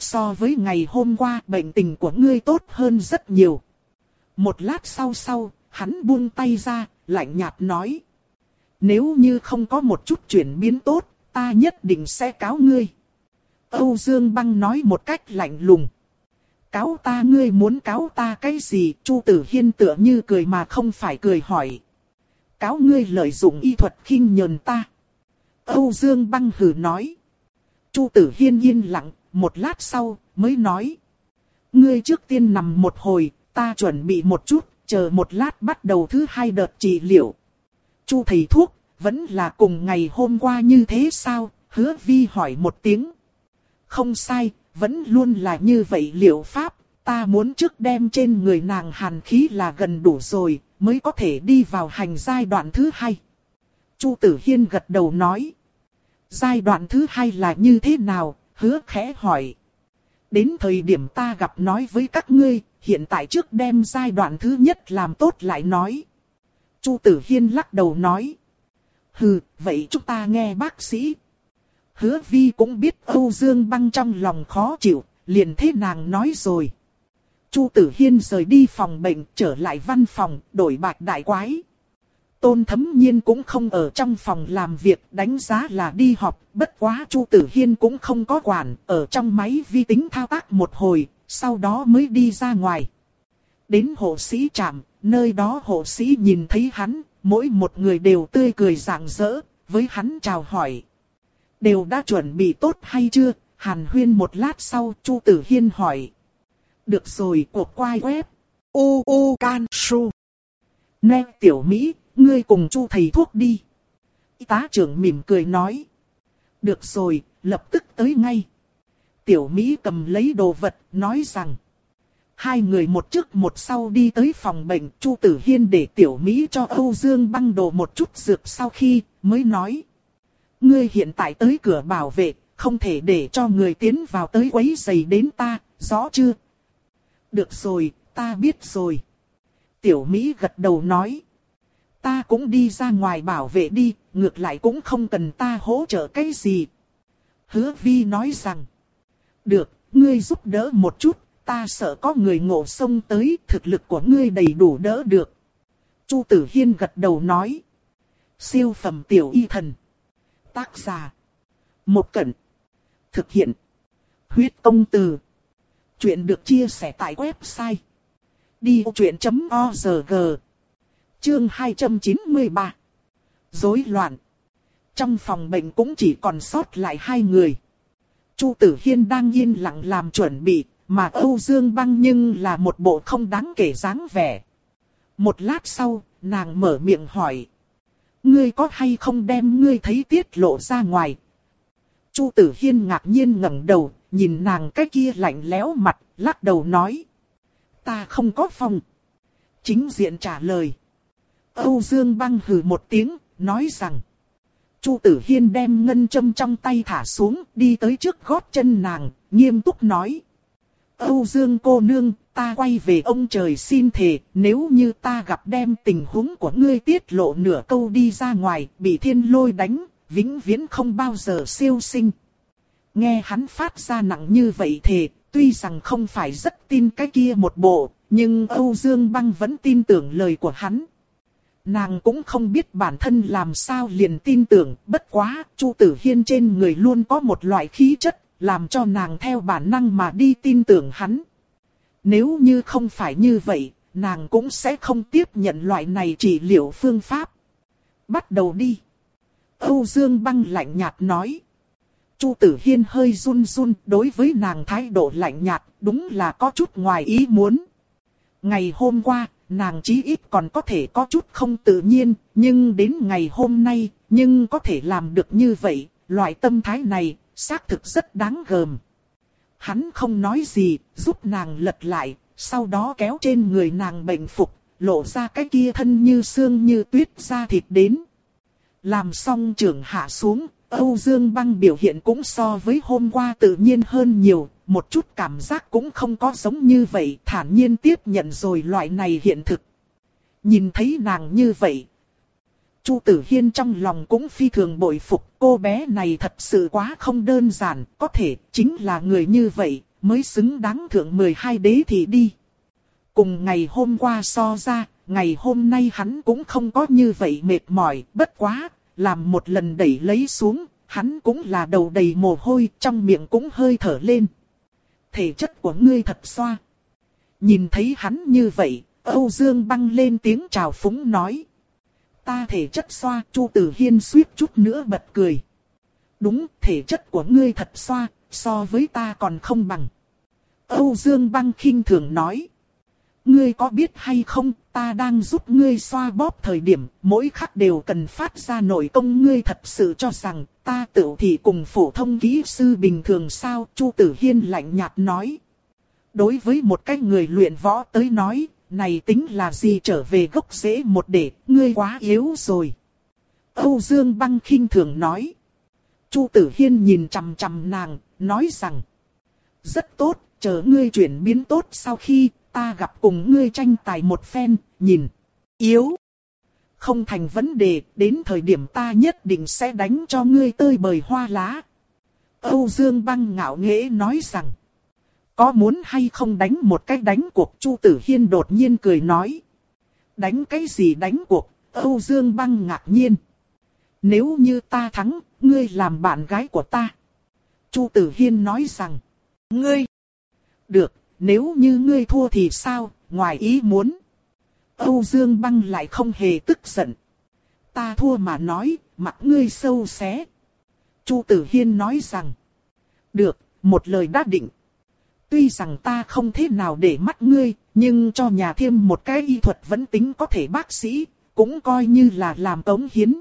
so với ngày hôm qua bệnh tình của ngươi tốt hơn rất nhiều. Một lát sau sau, hắn buông tay ra, lạnh nhạt nói. Nếu như không có một chút chuyển biến tốt, ta nhất định sẽ cáo ngươi. Âu Dương Băng nói một cách lạnh lùng. Cáo ta, ngươi muốn cáo ta cái gì? Chu Tử Hiên tựa như cười mà không phải cười hỏi. Cáo ngươi lợi dụng y thuật khinh nhờn ta. Âu Dương Băng hừ nói. Chu Tử Hiên yên lặng, một lát sau, mới nói. Ngươi trước tiên nằm một hồi, ta chuẩn bị một chút, chờ một lát bắt đầu thứ hai đợt trị liệu. Chu thầy thuốc, vẫn là cùng ngày hôm qua như thế sao? Hứa Vi hỏi một tiếng. Không sai, vẫn luôn là như vậy liệu pháp, ta muốn trước đem trên người nàng hàn khí là gần đủ rồi, mới có thể đi vào hành giai đoạn thứ hai. Chu Tử Hiên gật đầu nói. Giai đoạn thứ hai là như thế nào? Hứa khẽ hỏi. Đến thời điểm ta gặp nói với các ngươi, hiện tại trước đem giai đoạn thứ nhất làm tốt lại nói. Chu Tử Hiên lắc đầu nói. Hừ, vậy chúng ta nghe bác sĩ. Hứa Vi cũng biết Âu Dương Băng trong lòng khó chịu, liền thế nàng nói rồi. Chu Tử Hiên rời đi phòng bệnh, trở lại văn phòng, đổi bạch đại quái. Tôn Thấm Nhiên cũng không ở trong phòng làm việc, đánh giá là đi họp, bất quá Chu Tử Hiên cũng không có quản, ở trong máy vi tính thao tác một hồi, sau đó mới đi ra ngoài. Đến hộ sĩ trạm, nơi đó hộ sĩ nhìn thấy hắn, mỗi một người đều tươi cười rạng rỡ, với hắn chào hỏi. Đều đã chuẩn bị tốt hay chưa? Hàn huyên một lát sau, Chu Tử Hiên hỏi. Được rồi, cuộc quay web. u u can su. Nè Tiểu Mỹ, ngươi cùng Chu thầy thuốc đi. Y tá trưởng mỉm cười nói. Được rồi, lập tức tới ngay. Tiểu Mỹ cầm lấy đồ vật, nói rằng. Hai người một trước một sau đi tới phòng bệnh. Chu Tử Hiên để Tiểu Mỹ cho Âu Dương Băng đồ một chút dược sau khi, mới nói. Ngươi hiện tại tới cửa bảo vệ, không thể để cho người tiến vào tới quấy rầy đến ta, rõ chưa? Được rồi, ta biết rồi. Tiểu Mỹ gật đầu nói. Ta cũng đi ra ngoài bảo vệ đi, ngược lại cũng không cần ta hỗ trợ cái gì. Hứa Vi nói rằng. Được, ngươi giúp đỡ một chút, ta sợ có người ngộ xông tới, thực lực của ngươi đầy đủ đỡ được. Chu Tử Hiên gật đầu nói. Siêu phẩm tiểu y thần. Tác giả. Một Cẩn. Thực hiện. Huyết Công Từ. Chuyện được chia sẻ tại website. đi ô chuyện chấm org. Chương hai trăm chín mươi ba. Rối loạn. Trong phòng bệnh cũng chỉ còn sót lại hai người. Chu Tử Hiên đang yên lặng làm chuẩn bị, mà Âu Dương Băng nhưng là một bộ không đáng kể dáng vẻ. Một lát sau, nàng mở miệng hỏi. Ngươi có hay không đem ngươi thấy tiết lộ ra ngoài? Chu Tử Hiên ngạc nhiên ngẩng đầu, nhìn nàng cái kia lạnh lẽo mặt, lắc đầu nói. Ta không có phòng. Chính diện trả lời. Âu Dương Băng hừ một tiếng, nói rằng. Chu Tử Hiên đem ngân châm trong tay thả xuống, đi tới trước gót chân nàng, nghiêm túc nói. Âu Dương cô nương, ta quay về ông trời xin thề, nếu như ta gặp đem tình huống của ngươi tiết lộ nửa câu đi ra ngoài, bị thiên lôi đánh, vĩnh viễn không bao giờ siêu sinh. Nghe hắn phát ra nặng như vậy thề, tuy rằng không phải rất tin cái kia một bộ, nhưng Âu Dương Băng vẫn tin tưởng lời của hắn. Nàng cũng không biết bản thân làm sao liền tin tưởng, bất quá, Chu Tử Hiên trên người luôn có một loại khí chất, làm cho nàng theo bản năng mà đi tin tưởng hắn. Nếu như không phải như vậy, nàng cũng sẽ không tiếp nhận loại này trị liệu phương pháp. Bắt đầu đi. Âu Dương Băng lạnh nhạt nói. Chu Tử Hiên hơi run run, đối với nàng thái độ lạnh nhạt, đúng là có chút ngoài ý muốn. Ngày hôm qua, nàng chí ít còn có thể có chút không tự nhiên, nhưng đến ngày hôm nay, nhưng có thể làm được như vậy, loại tâm thái này, xác thực rất đáng gờm. Hắn không nói gì, giúp nàng lật lại, sau đó kéo trên người nàng bệnh phục, lộ ra cái kia thân như xương như tuyết da thịt đến. Làm xong trưởng hạ xuống, Âu Dương Băng biểu hiện cũng so với hôm qua tự nhiên hơn nhiều, một chút cảm giác cũng không có giống như vậy, thản nhiên tiếp nhận rồi loại này hiện thực. Nhìn thấy nàng như vậy, Chu Tử Hiên trong lòng cũng phi thường bội phục, cô bé này thật sự quá không đơn giản, có thể chính là người như vậy, mới xứng đáng thượng mười hai đế thì đi. Cùng ngày hôm qua so ra, ngày hôm nay hắn cũng không có như vậy mệt mỏi, bất quá, làm một lần đẩy lấy xuống, hắn cũng là đầu đầy mồ hôi, trong miệng cũng hơi thở lên. Thể chất của ngươi thật xoa. Nhìn thấy hắn như vậy, Âu Dương Băng lên tiếng chào phúng nói. Ta thể chất xoa, Chu Tử Hiên suýt chút nữa bật cười. Đúng, thể chất của ngươi thật xoa, so với ta còn không bằng. Âu Dương Băng khinh thường nói. Ngươi có biết hay không, ta đang giúp ngươi xoa bóp thời điểm, mỗi khắc đều cần phát ra nội công, ngươi thật sự cho rằng, ta tự thì cùng phổ thông kỹ sư bình thường sao? Chu Tử Hiên lạnh nhạt nói. Đối với một cái người luyện võ tới nói, này tính là gì trở về gốc rễ một để, ngươi quá yếu rồi. Âu Dương Băng khinh thường nói. Chu Tử Hiên nhìn chằm chằm nàng, nói rằng. Rất tốt, chờ ngươi chuyển biến tốt sau khi ta gặp cùng ngươi tranh tài một phen, nhìn. Yếu. Không thành vấn đề, đến thời điểm ta nhất định sẽ đánh cho ngươi tơi bời hoa lá. Âu Dương Băng ngạo nghễ nói rằng. Có muốn hay không đánh một cái đánh cuộc? Chu Tử Hiên đột nhiên cười nói. Đánh cái gì đánh cuộc? Âu Dương Băng ngạc nhiên. Nếu như ta thắng, ngươi làm bạn gái của ta. Chu Tử Hiên nói rằng. Ngươi. Được, nếu như ngươi thua thì sao, ngoài ý muốn. Âu Dương Băng lại không hề tức giận. Ta thua mà nói, mặt ngươi sâu xé. Chu Tử Hiên nói rằng. Được, một lời đã định. Tuy rằng ta không thế nào để mắt ngươi, nhưng cho nhà Thiêm một cái y thuật vẫn tính có thể bác sĩ, cũng coi như là làm cống hiến.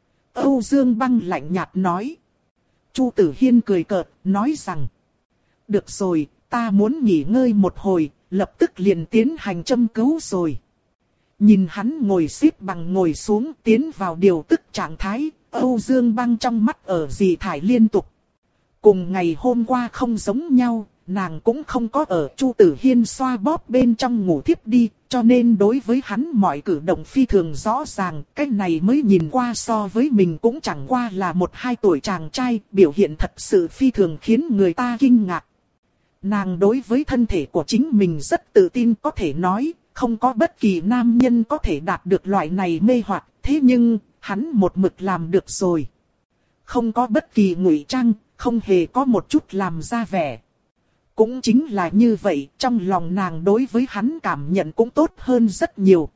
Âu Dương Băng lạnh nhạt nói. Chu Tử Hiên cười cợt, nói rằng. Được rồi, ta muốn nghỉ ngơi một hồi, lập tức liền tiến hành châm cứu rồi. Nhìn hắn ngồi xếp bằng ngồi xuống tiến vào điều tức trạng thái, Âu Dương Băng trong mắt ở dị thải liên tục. Cùng ngày hôm qua không giống nhau, nàng cũng không có ở Chu Tử Hiên xoa bóp bên trong ngủ thiếp đi, cho nên đối với hắn mọi cử động phi thường rõ ràng, cái này mới nhìn qua so với mình cũng chẳng qua là một hai tuổi chàng trai, biểu hiện thật sự phi thường khiến người ta kinh ngạc. Nàng đối với thân thể của chính mình rất tự tin, có thể nói, không có bất kỳ nam nhân có thể đạt được loại này mê hoặc, thế nhưng, hắn một mực làm được rồi. Không có bất kỳ ngụy trang, không hề có một chút làm ra vẻ. Cũng chính là như vậy, trong lòng nàng đối với hắn cảm nhận cũng tốt hơn rất nhiều.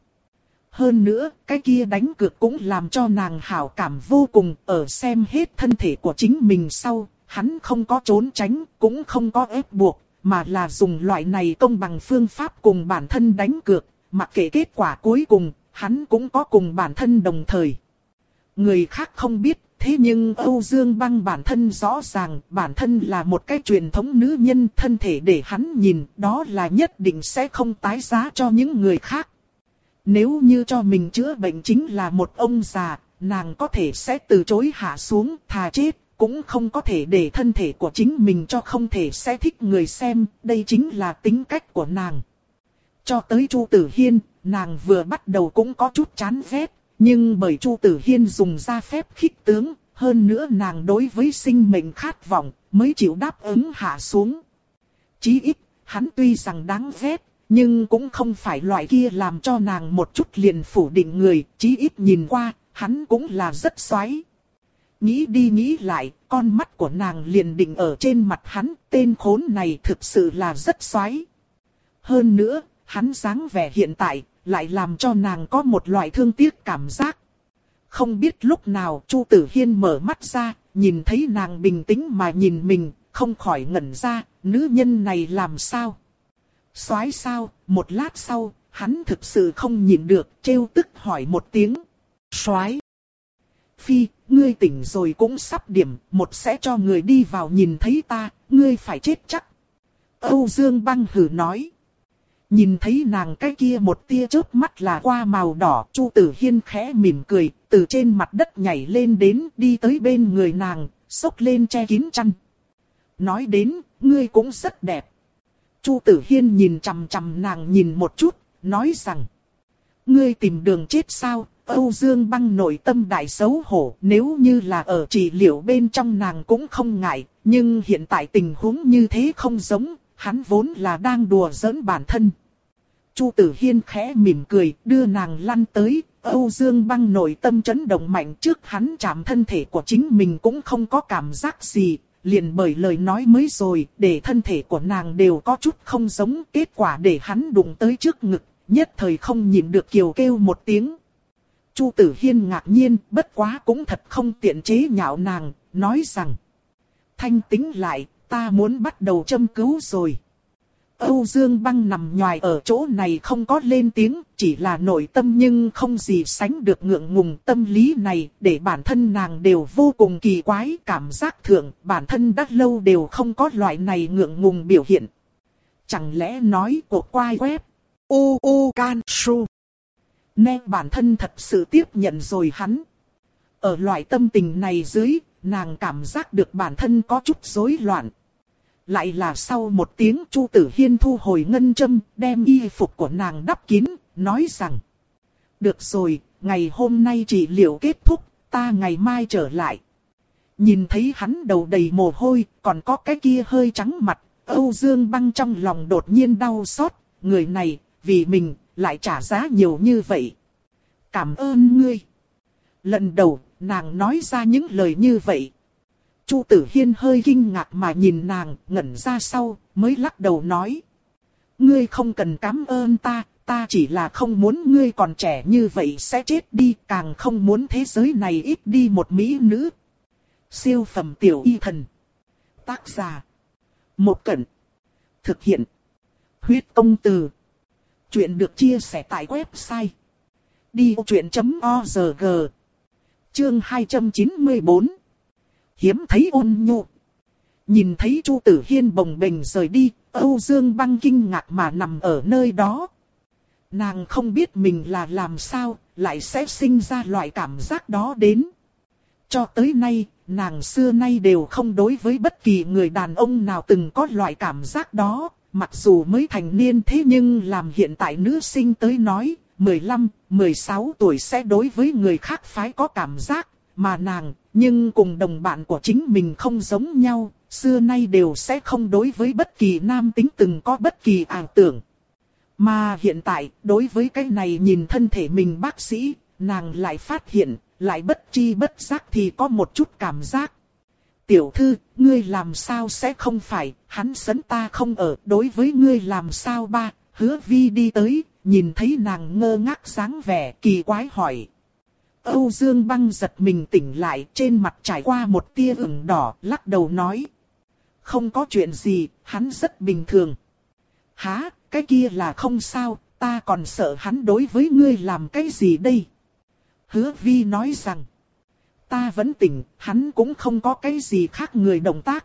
Hơn nữa, cái kia đánh cược cũng làm cho nàng hảo cảm vô cùng, ở xem hết thân thể của chính mình sau, hắn không có trốn tránh, cũng không có ép buộc, mà là dùng loại này công bằng phương pháp cùng bản thân đánh cược, mặc kệ kết quả cuối cùng, hắn cũng có cùng bản thân đồng thời. Người khác không biết, thế nhưng Âu Dương Băng bản thân rõ ràng, bản thân là một cái truyền thống nữ nhân, thân thể để hắn nhìn, đó là nhất định sẽ không tái giá cho những người khác. Nếu như cho mình chữa bệnh chính là một ông già, nàng có thể sẽ từ chối hạ xuống, thà chết, cũng không có thể để thân thể của chính mình cho không thể sẽ thích người xem, đây chính là tính cách của nàng. Cho tới Chu Tử Hiên, nàng vừa bắt đầu cũng có chút chán ghét, nhưng bởi Chu Tử Hiên dùng ra phép khích tướng, hơn nữa nàng đối với sinh mệnh khát vọng, mới chịu đáp ứng hạ xuống. Chí ít, hắn tuy rằng đáng ghét, nhưng cũng không phải loại kia làm cho nàng một chút liền phủ định người, chí ít nhìn qua, hắn cũng là rất xoáy. Nghĩ đi nghĩ lại, con mắt của nàng liền định ở trên mặt hắn, tên khốn này thực sự là rất xoáy. Hơn nữa, hắn dáng vẻ hiện tại, lại làm cho nàng có một loại thương tiếc cảm giác. Không biết lúc nào Chu Tử Hiên mở mắt ra, nhìn thấy nàng bình tĩnh mà nhìn mình, không khỏi ngẩn ra, nữ nhân này làm sao? Soái sao? Một lát sau, hắn thực sự không nhịn được, trêu tức hỏi một tiếng. Soái. Phi, ngươi tỉnh rồi cũng sắp điểm, một sẽ cho người đi vào nhìn thấy ta, ngươi phải chết chắc. Âu Dương Băng hừ nói. Nhìn thấy nàng cái kia một tia chớp mắt là qua màu đỏ, Chu Tử Hiên khẽ mỉm cười, từ trên mặt đất nhảy lên đến, đi tới bên người nàng, xốc lên che kín chăn. Nói đến, ngươi cũng rất đẹp. Chu Tử Hiên nhìn chằm chằm nàng nhìn một chút, nói rằng. Ngươi tìm đường chết sao? Âu Dương Băng nội tâm đại xấu hổ, nếu như là ở trị liệu bên trong nàng cũng không ngại, nhưng hiện tại tình huống như thế không giống, hắn vốn là đang đùa giỡn bản thân. Chu Tử Hiên khẽ mỉm cười, đưa nàng lăn tới. Âu Dương Băng nội tâm chấn động mạnh, trước hắn chạm thân thể của chính mình cũng không có cảm giác gì, liền bởi lời nói mới rồi, để thân thể của nàng đều có chút không giống, kết quả để hắn đụng tới trước ngực, nhất thời không nhịn được kiều kêu một tiếng. Chu Tử Hiên ngạc nhiên, bất quá cũng thật không tiện chế nhạo nàng, nói rằng: thanh tĩnh lại, ta muốn bắt đầu châm cứu rồi. Âu Dương Băng nằm nhoài ở chỗ này không có lên tiếng, chỉ là nội tâm nhưng không gì sánh được ngượng ngùng. Tâm lý này để bản thân nàng đều vô cùng kỳ quái, cảm giác thượng bản thân đã lâu đều không có loại này ngượng ngùng biểu hiện. Chẳng lẽ nói cuộc quay web u u can su nên bản thân thật sự tiếp nhận rồi hắn. Ở loại tâm tình này dưới, nàng cảm giác được bản thân có chút rối loạn. Lại là sau một tiếng Chu Tử Hiên thu hồi ngân châm, đem y phục của nàng đắp kín, nói rằng: được rồi, ngày hôm nay trị liệu kết thúc, ta ngày mai trở lại. Nhìn thấy hắn đầu đầy mồ hôi, còn có cái kia hơi trắng mặt, Âu Dương Băng trong lòng đột nhiên đau xót, người này, vì mình, lại trả giá nhiều như vậy. Cảm ơn ngươi. Lần đầu, nàng nói ra những lời như vậy. Chu Tử Hiên hơi kinh ngạc mà nhìn nàng, ngẩn ra sau, mới lắc đầu nói: ngươi không cần cảm ơn ta, ta chỉ là không muốn ngươi còn trẻ như vậy sẽ chết đi, càng không muốn thế giới này ít đi một mỹ nữ. Siêu phẩm tiểu y thần. Tác giả: Một Cẩn. Thực hiện: Huyết Công Từ. Chuyện được chia sẻ tại website đi vô chuyện chấm org. Chương hai trăm chín mươi bốn. Hiếm thấy ôn nhu. Nhìn thấy Chu Tử Hiên bồng bềnh rời đi, Âu Dương Băng kinh ngạc mà nằm ở nơi đó. Nàng không biết mình là làm sao, lại sẽ sinh ra loại cảm giác đó đến. Cho tới nay, nàng xưa nay đều không đối với bất kỳ người đàn ông nào từng có loại cảm giác đó. Mặc dù mới thành niên thế nhưng làm hiện tại nữ sinh tới nói, mười lăm, mười sáu tuổi sẽ đối với người khác phái có cảm giác. Mà nàng, nhưng cùng đồng bạn của chính mình không giống nhau, xưa nay đều sẽ không đối với bất kỳ nam tính từng có bất kỳ ảo tưởng. Mà hiện tại, đối với cái này nhìn thân thể mình bác sĩ, nàng lại phát hiện, lại bất chi bất giác thì có một chút cảm giác. Tiểu thư, ngươi làm sao sẽ không phải, hắn sấn ta không ở, đối với ngươi làm sao ba, Hứa Vi đi tới, nhìn thấy nàng ngơ ngác dáng vẻ kỳ quái hỏi. Âu Dương Băng giật mình tỉnh lại, trên mặt trải qua một tia ửng đỏ, lắc đầu nói: không có chuyện gì, hắn rất bình thường. Hả, cái kia là không sao, ta còn sợ hắn đối với ngươi làm cái gì đây? Hứa Vi nói rằng: ta vẫn tỉnh, hắn cũng không có cái gì khác người động tác.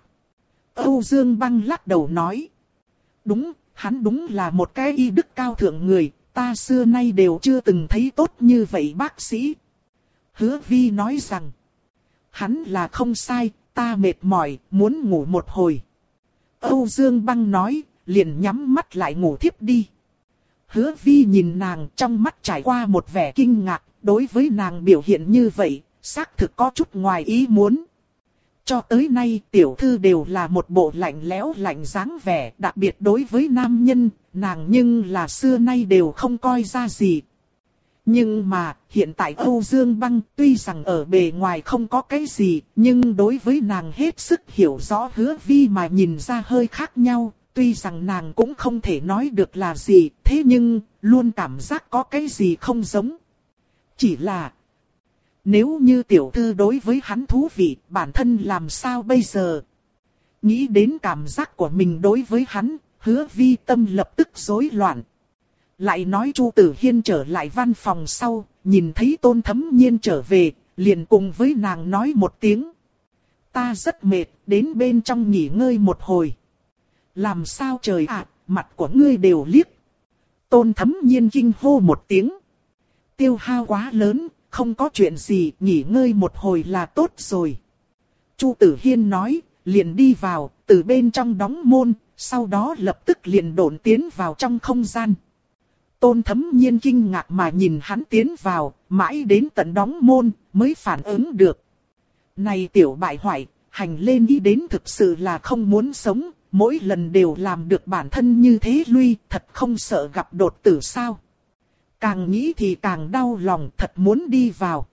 Âu Dương Băng lắc đầu nói: đúng, hắn đúng là một cái y đức cao thượng người, ta xưa nay đều chưa từng thấy tốt như vậy bác sĩ. Hứa Vi nói rằng: hắn là không sai, ta mệt mỏi, muốn ngủ một hồi. Âu Dương Băng nói, liền nhắm mắt lại ngủ thiếp đi. Hứa Vi nhìn nàng trong mắt trải qua một vẻ kinh ngạc, đối với nàng biểu hiện như vậy, xác thực có chút ngoài ý muốn. Cho tới nay tiểu thư đều là một bộ lạnh lẽo lạnh dáng vẻ, đặc biệt đối với nam nhân, nàng nhưng là xưa nay đều không coi ra gì. Nhưng mà, hiện tại Âu Dương Băng tuy rằng ở bề ngoài không có cái gì, nhưng đối với nàng hết sức hiểu rõ Hứa Vi mà nhìn ra hơi khác nhau. Tuy rằng nàng cũng không thể nói được là gì, thế nhưng, luôn cảm giác có cái gì không giống. Chỉ là, nếu như tiểu thư đối với hắn thú vị, bản thân làm sao bây giờ? Nghĩ đến cảm giác của mình đối với hắn, Hứa Vi tâm lập tức rối loạn. Lại nói Chu Tử Hiên trở lại văn phòng sau, nhìn thấy Tôn Thấm Nhiên trở về, liền cùng với nàng nói một tiếng. Ta rất mệt, đến bên trong nghỉ ngơi một hồi. Làm sao trời ạ, à, mặt của ngươi đều liếc. Tôn Thấm Nhiên kinh hô một tiếng. Tiêu hao quá lớn, không có chuyện gì, nghỉ ngơi một hồi là tốt rồi. Chu Tử Hiên nói, liền đi vào, từ bên trong đóng môn, sau đó lập tức liền độn tiến vào trong không gian. Tôn Thấm Nhiên kinh ngạc mà nhìn hắn tiến vào, mãi đến tận đóng môn, mới phản ứng được. Này tiểu bại hoại, hành lên đi đến thực sự là không muốn sống, mỗi lần đều làm được bản thân như thế lui, thật không sợ gặp đột tử sao. Càng nghĩ thì càng đau lòng, thật muốn đi vào.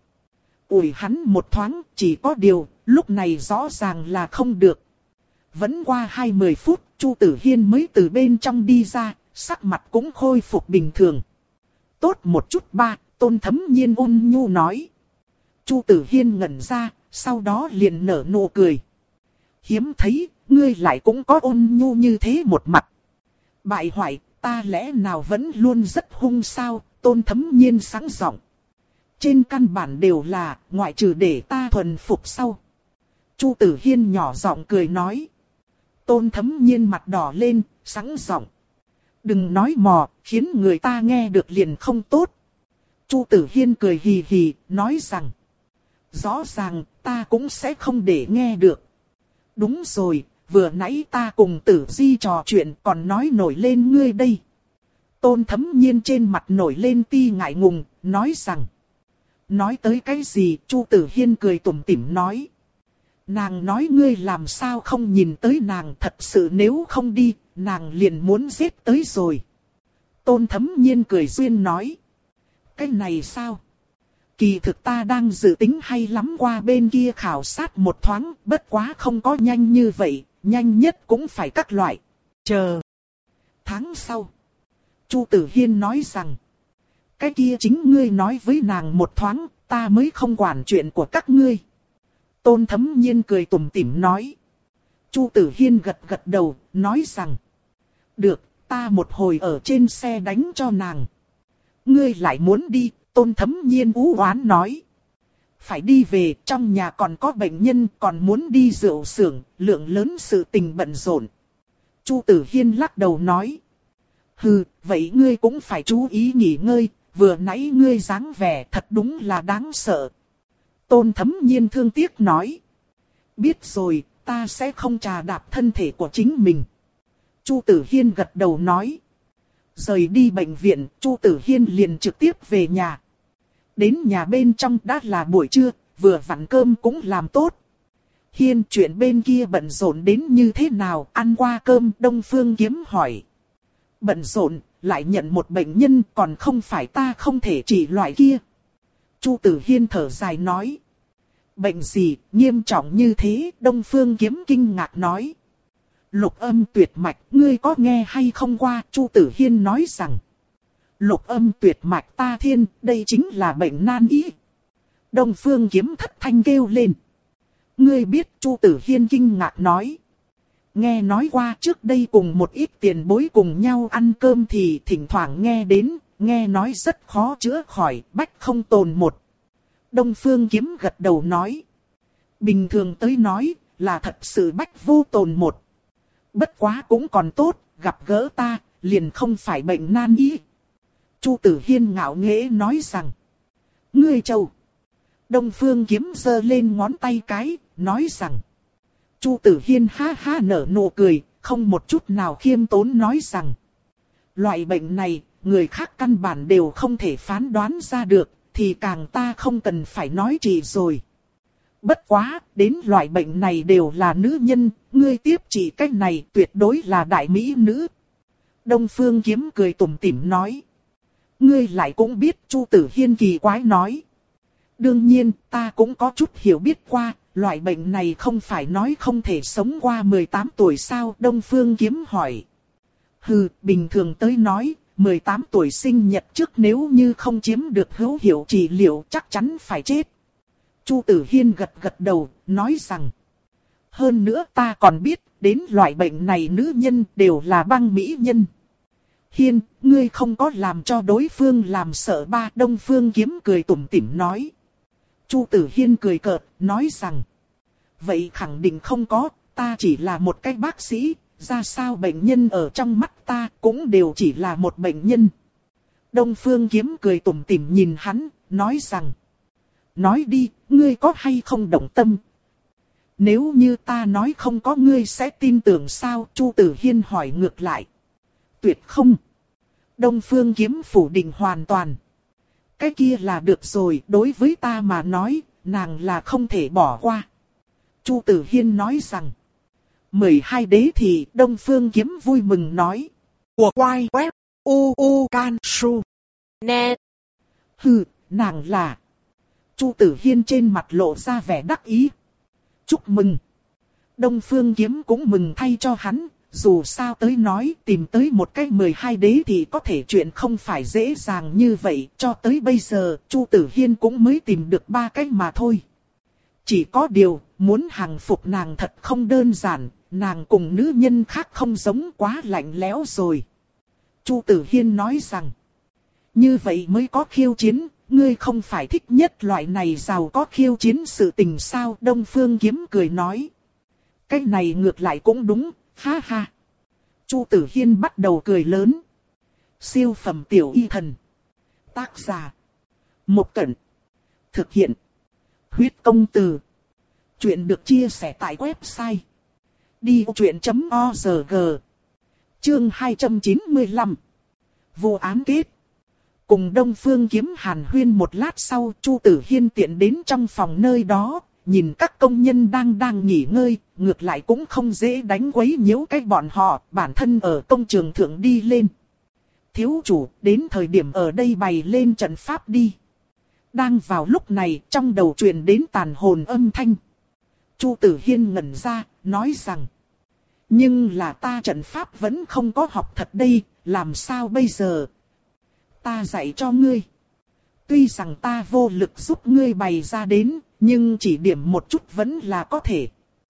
Ủi hắn một thoáng, chỉ có điều, lúc này rõ ràng là không được. Vẫn qua hai mươi phút, Chu Tử Hiên mới từ bên trong đi ra, sắc mặt cũng khôi phục bình thường. Tốt một chút ba, Tôn Thấm Nhiên ôn nhu nói. Chu Tử Hiên ngẩn ra, sau đó liền nở nụ cười. Hiếm thấy, ngươi lại cũng có ôn nhu như thế một mặt. Bại hoại, ta lẽ nào vẫn luôn rất hung sao? Tôn Thấm Nhiên sáng giọng. Trên căn bản đều là, ngoại trừ để ta thuần phục sau. Chu Tử Hiên nhỏ giọng cười nói. Tôn Thấm Nhiên mặt đỏ lên, sáng giọng. Đừng nói mò, khiến người ta nghe được liền không tốt. Chu Tử Hiên cười hì hì, nói rằng. Rõ ràng, ta cũng sẽ không để nghe được. Đúng rồi, vừa nãy ta cùng Tử Di trò chuyện còn nói nổi lên ngươi đây. Tôn Thấm Nhiên trên mặt nổi lên ti ngại ngùng, nói rằng. Nói tới cái gì, Chu Tử Hiên cười tủm tỉm nói. Nàng nói ngươi làm sao không nhìn tới nàng, thật sự nếu không đi, nàng liền muốn giết tới rồi. Tôn Thấm Nhiên cười duyên nói. Cái này sao? Kỳ thực ta đang dự tính hay lắm qua bên kia khảo sát một thoáng, bất quá không có nhanh như vậy, nhanh nhất cũng phải các loại. Chờ. Tháng sau. Chu Tử Hiên nói rằng. Cái kia chính ngươi nói với nàng một thoáng, ta mới không quản chuyện của các ngươi. Tôn Thấm Nhiên cười tủm tỉm nói. Chu Tử Hiên gật gật đầu, nói rằng. Được, ta một hồi ở trên xe đánh cho nàng. Ngươi lại muốn đi, Tôn Thấm Nhiên ú oán nói. Phải đi về, trong nhà còn có bệnh nhân, còn muốn đi rượu xưởng, lượng lớn sự tình bận rộn. Chu Tử Hiên lắc đầu nói. Hừ, vậy ngươi cũng phải chú ý nghỉ ngơi, vừa nãy ngươi dáng vẻ thật đúng là đáng sợ. Tôn Thấm Nhiên thương tiếc nói. Biết rồi, ta sẽ không trà đạp thân thể của chính mình. Chu Tử Hiên gật đầu nói. Rời đi bệnh viện, Chu Tử Hiên liền trực tiếp về nhà. Đến nhà bên trong đã là buổi trưa, vừa vặn cơm cũng làm tốt. Hiên, chuyện bên kia bận rộn đến như thế nào, ăn qua cơm? Đông Phương Kiếm hỏi. Bận rộn, lại nhận một bệnh nhân, còn không phải ta không thể trị loại kia. Chu Tử Hiên thở dài nói. Bệnh gì, nghiêm trọng như thế? Đông Phương Kiếm kinh ngạc nói. Lục âm tuyệt mạch, ngươi có nghe hay không qua? Chu Tử Hiên nói rằng. Lục âm tuyệt mạch ta thiên, đây chính là bệnh nan y. Đông Phương Kiếm thất thanh kêu lên. Ngươi biết? Chu Tử Hiên kinh ngạc nói. Nghe nói qua, trước đây cùng một ít tiền bối cùng nhau ăn cơm thì thỉnh thoảng nghe đến, nghe nói rất khó chữa khỏi, bách không tồn một. Đông Phương Kiếm gật đầu nói. Bình thường tới nói, là thật sự bách vô tồn một. Bất quá cũng còn tốt, gặp gỡ ta, liền không phải bệnh nan y. Chu Tử Hiên ngạo nghễ nói rằng. Ngươi Châu. Đông Phương Kiếm giơ lên ngón tay cái, nói rằng. Chu Tử Hiên ha ha nở nụ cười, không một chút nào khiêm tốn nói rằng. Loại bệnh này, người khác căn bản đều không thể phán đoán ra được, thì càng ta không cần phải nói trị rồi. Bất quá, đến loại bệnh này đều là nữ nhân, ngươi tiếp trị cách này tuyệt đối là đại mỹ nữ. Đông Phương Kiếm cười tủm tỉm nói. Ngươi lại cũng biết, Chu Tử Hiên kỳ quái nói. Đương nhiên, ta cũng có chút hiểu biết qua, loại bệnh này không phải nói không thể sống qua mười tám tuổi sao? Đông Phương Kiếm hỏi. Hừ, bình thường tới nói, mười tám tuổi sinh nhật trước nếu như không chiếm được hữu hiệu trị liệu chắc chắn phải chết. Chu Tử Hiên gật gật đầu, nói rằng. Hơn nữa ta còn biết, đến loại bệnh này nữ nhân đều là băng mỹ nhân. Hiên, ngươi không có làm cho đối phương làm sợ ba? Đông Phương Kiếm cười tủm tỉm nói. Chu Tử Hiên cười cợt, nói rằng. Vậy khẳng định không có, ta chỉ là một cái bác sĩ, ra sao bệnh nhân ở trong mắt ta cũng đều chỉ là một bệnh nhân. Đông Phương Kiếm cười tủm tỉm nhìn hắn, nói rằng. Nói đi, ngươi có hay không động tâm? Nếu như ta nói không có ngươi sẽ tin tưởng sao? Chu Tử Hiên hỏi ngược lại. Tuyệt không. Đông Phương Kiếm phủ định hoàn toàn. Cái kia là được rồi, đối với ta mà nói, nàng là không thể bỏ qua. Chu Tử Hiên nói rằng. mười hai đế thì Đông Phương Kiếm vui mừng nói. Của quay web u u can su net. Hừ, nàng là. Chu Tử Hiên trên mặt lộ ra vẻ đắc ý. Chúc mừng. Đông Phương Kiếm cũng mừng thay cho hắn. Dù sao tới nói tìm tới một cái mười hai đế thì có thể chuyện không phải dễ dàng như vậy. Cho tới bây giờ Chu Tử Hiên cũng mới tìm được ba cái mà thôi. Chỉ có điều muốn hàng phục nàng thật không đơn giản. Nàng cùng nữ nhân khác không giống, quá lạnh lẽo rồi. Chu Tử Hiên nói rằng. Như vậy mới có khiêu chiến. Ngươi không phải thích nhất loại này giàu có khiêu chiến sự tình sao? Đông Phương Kiếm cười nói. Cái này ngược lại cũng đúng. Ha ha. Chu Tử Hiên bắt đầu cười lớn. Siêu phẩm tiểu y thần. Tác giả. Một Cẩn. Thực hiện. Huyết công từ. Chuyện được chia sẻ tại website. đi vô chuyện chấm org. Chương hai trăm chín mươi lăm. Vô án kết. Cùng Đông Phương Kiếm hàn huyên một lát sau, Chu Tử Hiên tiện đến trong phòng nơi đó. Nhìn các công nhân đang đang nghỉ ngơi, ngược lại cũng không dễ đánh quấy nhiễu cái bọn họ, bản thân ở công trường thượng đi lên. Thiếu chủ, đến thời điểm ở đây bày lên trận pháp đi. Đang vào lúc này, trong đầu truyền đến tàn hồn âm thanh. Chu Tử Hiên ngẩn ra, nói rằng. Nhưng là ta trận pháp vẫn không có học thật đây, làm sao bây giờ? Ta dạy cho ngươi. Tuy rằng ta vô lực giúp ngươi bày ra đến, nhưng chỉ điểm một chút vẫn là có thể.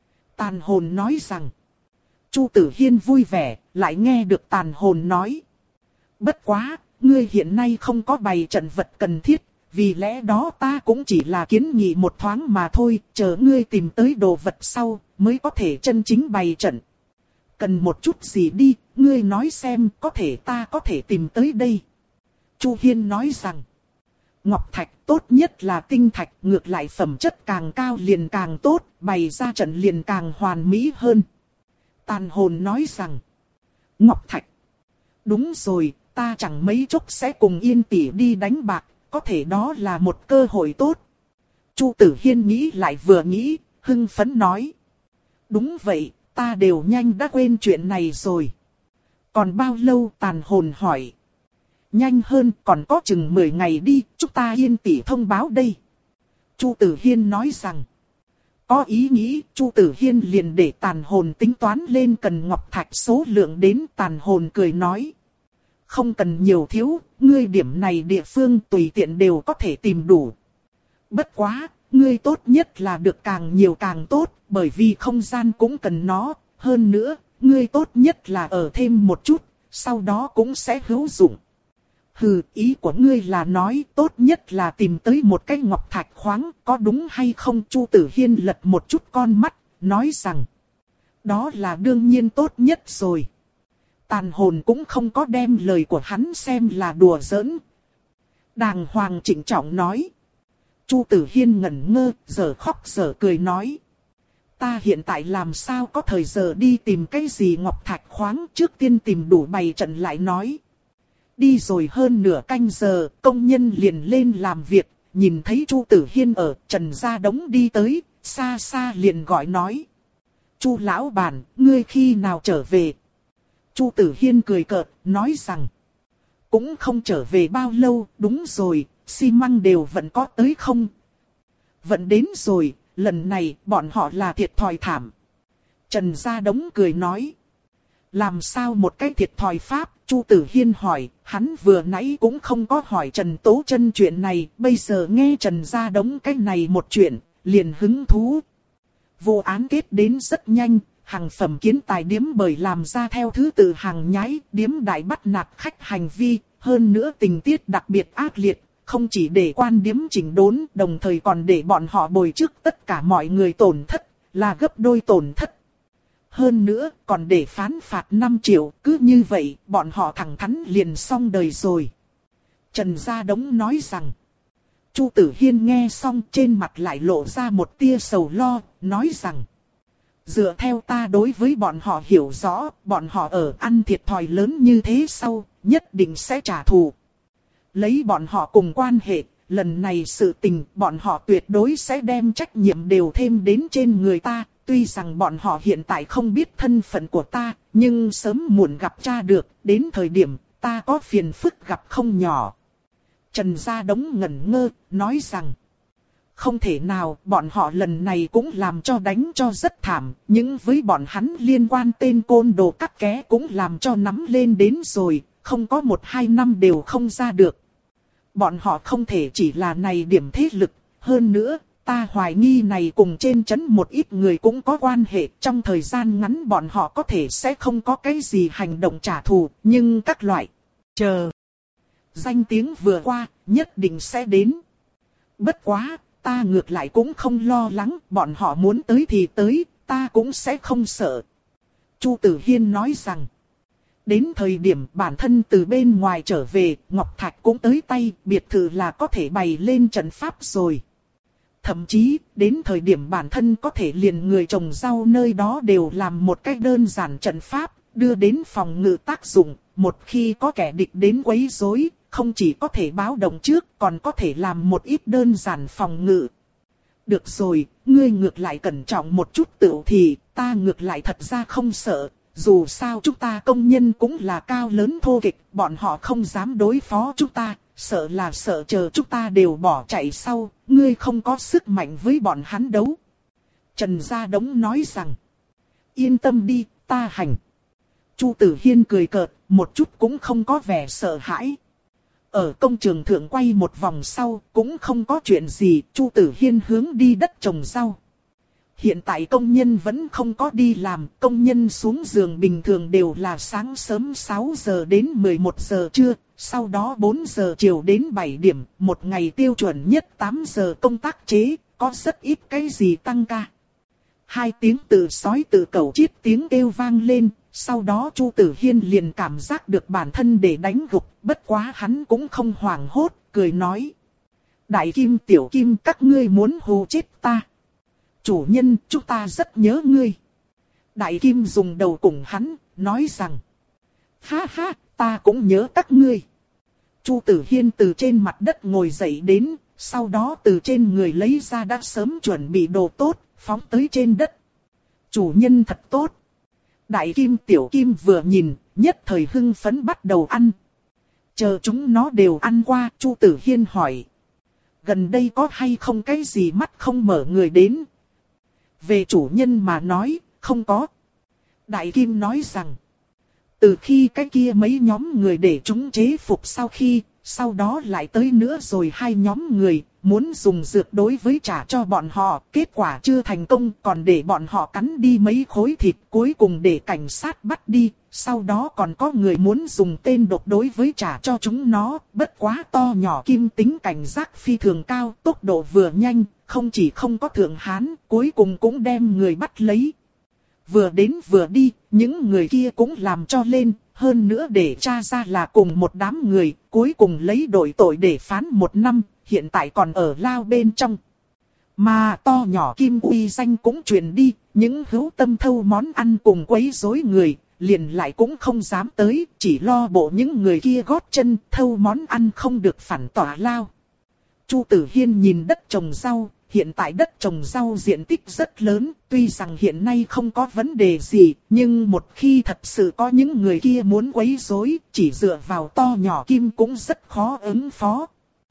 Tàn hồn nói rằng. Chu Tử Hiên vui vẻ, lại nghe được tàn hồn nói. Bất quá, ngươi hiện nay không có bày trận vật cần thiết, vì lẽ đó ta cũng chỉ là kiến nghị một thoáng mà thôi, chờ ngươi tìm tới đồ vật sau, mới có thể chân chính bày trận. Cần một chút gì đi, ngươi nói xem, có thể ta có thể tìm tới đây. Chu Hiên nói rằng. Ngọc thạch tốt nhất là tinh thạch, ngược lại phẩm chất càng cao liền càng tốt, bày ra trận liền càng hoàn mỹ hơn. Tàn hồn nói rằng. Ngọc thạch. Đúng rồi, ta chẳng mấy chốc sẽ cùng Yên tỷ đi đánh bạc, có thể đó là một cơ hội tốt. Chu Tử Hiên nghĩ lại vừa nghĩ, hưng phấn nói. Đúng vậy, ta đều nhanh đã quên chuyện này rồi. Còn bao lâu? Tàn hồn hỏi. Nhanh hơn, còn có chừng mười ngày đi, chúng ta Yên tỷ thông báo đây. Chu Tử Hiên nói rằng. Có ý nghĩ, Chu Tử Hiên liền để tàn hồn tính toán lên cần ngọc thạch số lượng đến. Tàn hồn cười nói. Không cần nhiều thiếu, ngươi điểm này địa phương tùy tiện đều có thể tìm đủ. Bất quá, ngươi tốt nhất là được càng nhiều càng tốt, bởi vì không gian cũng cần nó. Hơn nữa, ngươi tốt nhất là ở thêm một chút, sau đó cũng sẽ hữu dụng. Hừ, ý của ngươi là nói tốt nhất là tìm tới một cái ngọc thạch khoáng, có đúng hay không? Chu Tử Hiên lật một chút con mắt, nói rằng. Đó là đương nhiên tốt nhất rồi. Tàn hồn cũng không có đem lời của hắn xem là đùa giỡn. Đàng hoàng trịnh trọng nói. Chu Tử Hiên ngẩn ngơ, giờ khóc giờ cười nói. Ta hiện tại làm sao có thời giờ đi tìm cái gì ngọc thạch khoáng, trước tiên tìm đủ bày trận lại nói. Đi rồi hơn nửa canh giờ, công nhân liền lên làm việc, nhìn thấy Chu Tử Hiên ở Trần Gia Đống đi tới, xa xa liền gọi nói. Chu lão bản, ngươi khi nào trở về? Chu Tử Hiên cười cợt, nói rằng. Cũng không trở về bao lâu, đúng rồi, xi măng đều vẫn có tới không? Vẫn đến rồi, lần này bọn họ là thiệt thòi thảm. Trần Gia Đống cười nói. Làm sao một cái thiệt thòi pháp? Chu Tử Hiên hỏi, hắn vừa nãy cũng không có hỏi Trần Tố Chân chuyện này, bây giờ nghe Trần Gia Đống cái này một chuyện, liền hứng thú. Vô án kết đến rất nhanh, hàng phẩm kiến tài điếm bởi làm ra theo thứ tự hàng nhái, điếm đại bắt nạt khách hành vi, hơn nữa tình tiết đặc biệt ác liệt, không chỉ để quan điếm chỉnh đốn, đồng thời còn để bọn họ bồi trước tất cả mọi người tổn thất, là gấp đôi tổn thất. Hơn nữa, còn để phán phạt năm triệu, cứ như vậy, bọn họ thẳng thắn liền xong đời rồi. Trần Gia Đống nói rằng. Chu Tử Hiên nghe xong trên mặt lại lộ ra một tia sầu lo, nói rằng. Dựa theo ta đối với bọn họ hiểu rõ, bọn họ ở ăn thiệt thòi lớn như thế sau, nhất định sẽ trả thù. Lấy bọn họ cùng quan hệ, lần này sự tình, bọn họ tuyệt đối sẽ đem trách nhiệm đều thêm đến trên người ta. Tuy rằng bọn họ hiện tại không biết thân phận của ta, nhưng sớm muộn gặp cha được, đến thời điểm ta có phiền phức gặp không nhỏ. Trần Gia Đống ngẩn ngơ, nói rằng, không thể nào, bọn họ lần này cũng làm cho đánh cho rất thảm, nhưng với bọn hắn liên quan tên côn đồ cắt ké cũng làm cho nắm lên đến rồi, không có một hai năm đều không ra được. Bọn họ không thể chỉ là này điểm thế lực, hơn nữa, ta hoài nghi này cùng trên trấn một ít người cũng có quan hệ, trong thời gian ngắn bọn họ có thể sẽ không có cái gì hành động trả thù, nhưng các loại, chờ, danh tiếng vừa qua, nhất định sẽ đến. Bất quá, ta ngược lại cũng không lo lắng, bọn họ muốn tới thì tới, ta cũng sẽ không sợ. Chu Tử Hiên nói rằng, đến thời điểm bản thân từ bên ngoài trở về, Ngọc Thạch cũng tới tay, biệt thự là có thể bày lên trận pháp rồi. Thậm chí, đến thời điểm bản thân có thể liền người trồng rau nơi đó đều làm một cách đơn giản trận pháp, đưa đến phòng ngự tác dụng, một khi có kẻ địch đến quấy rối, không chỉ có thể báo động trước, còn có thể làm một ít đơn giản phòng ngự. Được rồi, ngươi ngược lại cẩn trọng một chút tựu thì, ta ngược lại thật ra không sợ, dù sao chúng ta công nhân cũng là cao lớn thô kịch, bọn họ không dám đối phó chúng ta, sợ là sợ chờ chúng ta đều bỏ chạy sau, ngươi không có sức mạnh với bọn hắn đấu. Trần Gia Đống nói rằng, yên tâm đi, ta hành. Chu Tử Hiên cười cợt, một chút cũng không có vẻ sợ hãi. Ở công trường thượng quay một vòng sau, cũng không có chuyện gì, Chu Tử Hiên hướng đi đất trồng rau. Hiện tại công nhân vẫn không có đi làm, công nhân xuống giường bình thường đều là sáng sớm sáu giờ đến mười một giờ trưa, sau đó bốn giờ chiều đến bảy điểm, một ngày tiêu chuẩn nhất tám giờ công tác chế, có rất ít cái gì tăng ca. Hai tiếng từ sói từ cẩu chiết tiếng kêu vang lên, sau đó Chu Tử Hiên liền cảm giác được bản thân để đánh gục, bất quá hắn cũng không hoảng hốt, cười nói. Đại Kim Tiểu Kim các ngươi muốn hù chết ta. Chủ nhân, chúng ta rất nhớ ngươi. Đại Kim dùng đầu cùng hắn, nói rằng. Ha ha, ta cũng nhớ các ngươi. Chu Tử Hiên từ trên mặt đất ngồi dậy đến, sau đó từ trên người lấy ra đã sớm chuẩn bị đồ tốt, phóng tới trên đất. Chủ nhân thật tốt. Đại Kim Tiểu Kim vừa nhìn, nhất thời hưng phấn bắt đầu ăn. Chờ chúng nó đều ăn qua, Chu Tử Hiên hỏi. Gần đây có hay không cái gì mắt không mở người đến? Về chủ nhân mà nói, không có. Đại Kim nói rằng. Từ khi cái kia mấy nhóm người để chúng chế phục sau khi, sau đó lại tới nữa rồi hai nhóm người, muốn dùng dược đối với trả cho bọn họ, kết quả chưa thành công, còn để bọn họ cắn đi mấy khối thịt, cuối cùng để cảnh sát bắt đi, sau đó còn có người muốn dùng tên độc đối với trả cho chúng nó, bất quá to nhỏ Kim tính cảnh giác phi thường cao, tốc độ vừa nhanh, không chỉ không có thượng hán, cuối cùng cũng đem người bắt lấy. Vừa đến vừa đi, những người kia cũng làm cho lên, hơn nữa để tra ra là cùng một đám người, cuối cùng lấy đổi tội để phán một năm, hiện tại còn ở lao bên trong. Mà to nhỏ Kim uy danh cũng truyền đi, những hữu tâm thâu món ăn cùng quấy rối người, liền lại cũng không dám tới, chỉ lo bộ những người kia gót chân thâu món ăn không được phản tỏa lao. Chu Tử Hiên nhìn đất trồng rau. Hiện tại đất trồng rau diện tích rất lớn, tuy rằng hiện nay không có vấn đề gì, nhưng một khi thật sự có những người kia muốn quấy rối, chỉ dựa vào to nhỏ Kim cũng rất khó ứng phó.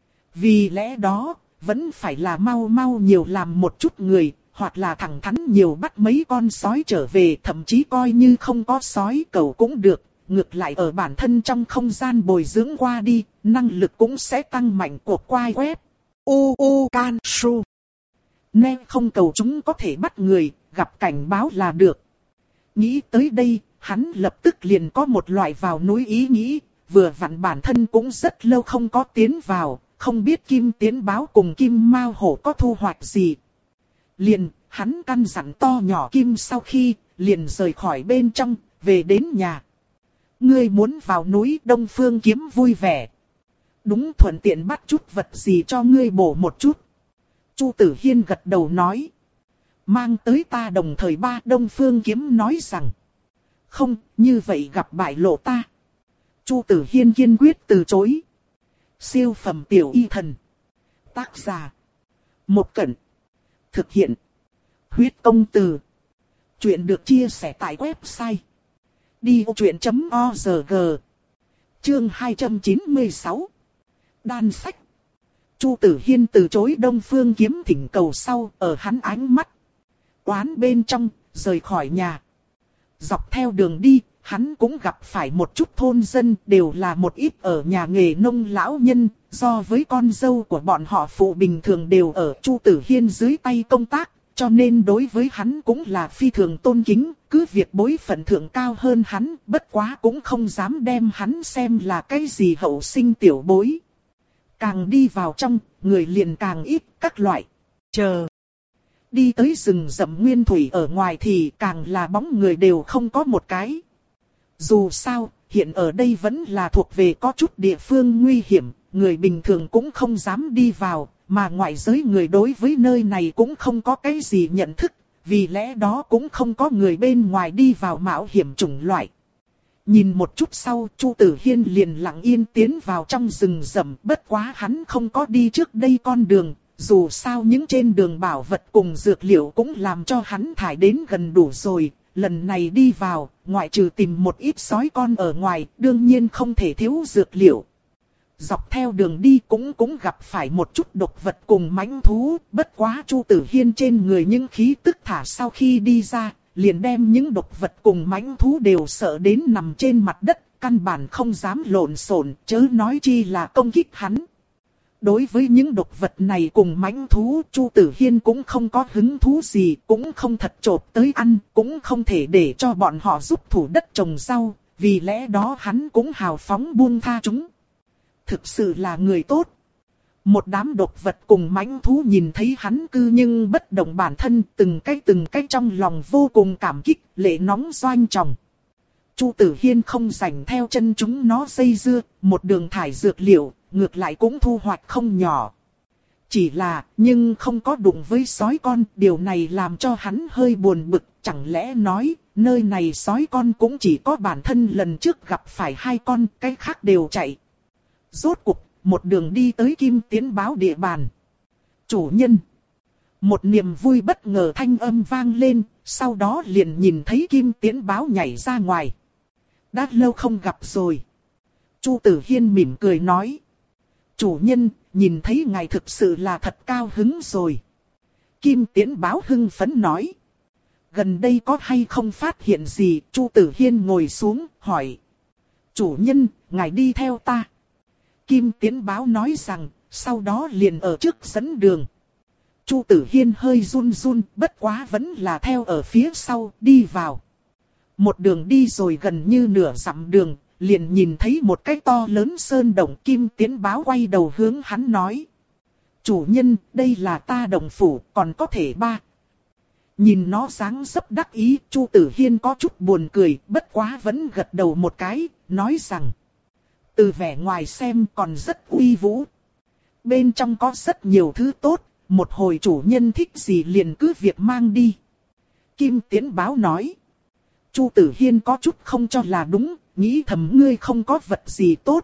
Vì lẽ đó, vẫn phải là mau mau nhiều làm một chút người, hoặc là thẳng thắn nhiều bắt mấy con sói trở về, thậm chí coi như không có sói cẩu cũng được, ngược lại ở bản thân trong không gian bồi dưỡng qua đi, năng lực cũng sẽ tăng mạnh cuộc quay web. U U Can Su. Nên không cầu chúng có thể bắt người, gặp cảnh báo là được. Nghĩ tới đây, hắn lập tức liền có một loại vào núi ý nghĩ, vừa vặn bản thân cũng rất lâu không có tiến vào, không biết Kim Tiến báo cùng Kim Mao Hổ có thu hoạch gì. Liền, hắn căn dặn to nhỏ Kim sau khi, liền rời khỏi bên trong, về đến nhà. Ngươi muốn vào núi Đông Phương kiếm vui vẻ. Đúng thuận tiện bắt chút vật gì cho ngươi bổ một chút. Chu Tử Hiên gật đầu nói. Mang tới ta đồng thời ba Đông Phương kiếm nói rằng. Không, như vậy gặp bại lộ ta. Chu Tử Hiên kiên quyết từ chối. Siêu phẩm tiểu y thần. Tác giả. Một Cẩn. Thực hiện. Huyết công từ. Chuyện được chia sẻ tại website đi vô chuyện chấm org. Chương hai trăm chín mươi sáu. Đan sách. Chu Tử Hiên từ chối Đông Phương Kiếm thỉnh cầu sau, ở hắn ánh mắt quán bên trong, rời khỏi nhà. Dọc theo đường đi, hắn cũng gặp phải một chút thôn dân, đều là một ít ở nhà nghề nông lão nhân, do với con dâu của bọn họ phụ bình thường đều ở Chu Tử Hiên dưới tay công tác, cho nên đối với hắn cũng là phi thường tôn kính, cứ việc bối phận thượng cao hơn hắn, bất quá cũng không dám đem hắn xem là cái gì hậu sinh tiểu bối. Càng đi vào trong, người liền càng ít, các loại. Chờ. Đi tới rừng rậm nguyên thủy ở ngoài thì càng là bóng người đều không có một cái. Dù sao, hiện ở đây vẫn là thuộc về có chút địa phương nguy hiểm, người bình thường cũng không dám đi vào, mà ngoại giới người đối với nơi này cũng không có cái gì nhận thức, vì lẽ đó cũng không có người bên ngoài đi vào mạo hiểm chủng loại. Nhìn một chút sau, Chu Tử Hiên liền lặng yên tiến vào trong rừng rậm, bất quá hắn không có đi trước đây con đường, dù sao những trên đường bảo vật cùng dược liệu cũng làm cho hắn thải đến gần đủ rồi, lần này đi vào, ngoại trừ tìm một ít sói con ở ngoài, đương nhiên không thể thiếu dược liệu. Dọc theo đường đi cũng cũng gặp phải một chút độc vật cùng mãnh thú, bất quá Chu Tử Hiên trên người những khí tức thả sau khi đi ra, liền đem những độc vật cùng mãnh thú đều sợ đến nằm trên mặt đất, căn bản không dám lộn xộn, chớ nói chi là công kích hắn. Đối với những độc vật này cùng mãnh thú, Chu Tử Hiên cũng không có hứng thú gì, cũng không thật chộp tới ăn, cũng không thể để cho bọn họ giúp thủ đất trồng rau, vì lẽ đó hắn cũng hào phóng buông tha chúng. Thực sự là người tốt. Một đám độc vật cùng mãnh thú nhìn thấy hắn cư nhưng bất động bản thân, từng cái từng cái trong lòng vô cùng cảm kích, lệ nóng doanh tròng. Chu Tử Hiên không rảnh theo chân chúng nó dây dưa, một đường thải dược liệu, ngược lại cũng thu hoạch không nhỏ. Chỉ là, nhưng không có đụng với sói con, điều này làm cho hắn hơi buồn bực, chẳng lẽ nói, nơi này sói con cũng chỉ có bản thân lần trước gặp phải hai con, cái khác đều chạy. Rốt cuộc, một đường đi tới Kim Tiến báo địa bàn. Chủ nhân. Một niềm vui bất ngờ thanh âm vang lên, sau đó liền nhìn thấy Kim Tiến báo nhảy ra ngoài. Đã lâu không gặp rồi. Chu Tử Hiên mỉm cười nói. Chủ nhân, nhìn thấy ngài thực sự là thật cao hứng rồi. Kim Tiến báo hưng phấn nói. Gần đây có hay không phát hiện gì? Chu Tử Hiên ngồi xuống, hỏi. Chủ nhân, ngài đi theo ta. Kim Tiến báo nói rằng, sau đó liền ở trước dẫn đường. Chu Tử Hiên hơi run run, bất quá vẫn là theo ở phía sau, đi vào. Một đường đi rồi gần như nửa dặm đường, liền nhìn thấy một cái to lớn sơn động. Kim Tiến báo quay đầu hướng hắn nói. Chủ nhân, đây là ta động phủ, còn có thể ba. Nhìn nó dáng dấp đắc ý, Chu Tử Hiên có chút buồn cười, bất quá vẫn gật đầu một cái, nói rằng. Từ vẻ ngoài xem còn rất uy vũ. Bên trong có rất nhiều thứ tốt, một hồi chủ nhân thích gì liền cứ việc mang đi. Kim Tiến báo nói. Chu Tử Hiên có chút không cho là đúng, nghĩ thầm ngươi không có vật gì tốt.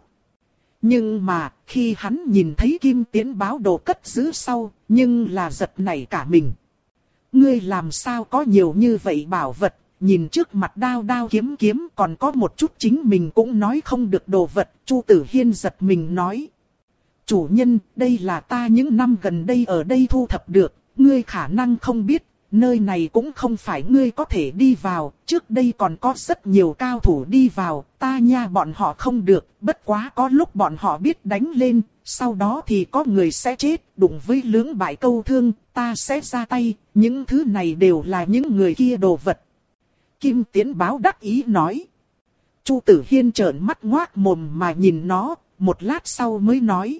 Nhưng mà, khi hắn nhìn thấy Kim Tiến báo đồ cất giữ sau, nhưng là giật nảy cả mình. Ngươi làm sao có nhiều như vậy bảo vật, nhìn trước mặt đao đao kiếm kiếm còn có một chút chính mình cũng nói không được đồ vật. Chu Tử Hiên giật mình nói. Chủ nhân, đây là ta những năm gần đây ở đây thu thập được, ngươi khả năng không biết. Nơi này cũng không phải ngươi có thể đi vào, trước đây còn có rất nhiều cao thủ đi vào, ta nha bọn họ không được, bất quá có lúc bọn họ biết đánh lên, sau đó thì có người sẽ chết, đụng với lưỡng bại câu thương, ta sẽ ra tay, những thứ này đều là những người kia đồ vật. Kim Tiến báo đắc ý nói. Chu Tử Hiên trợn mắt ngoác mồm mà nhìn nó, một lát sau mới nói.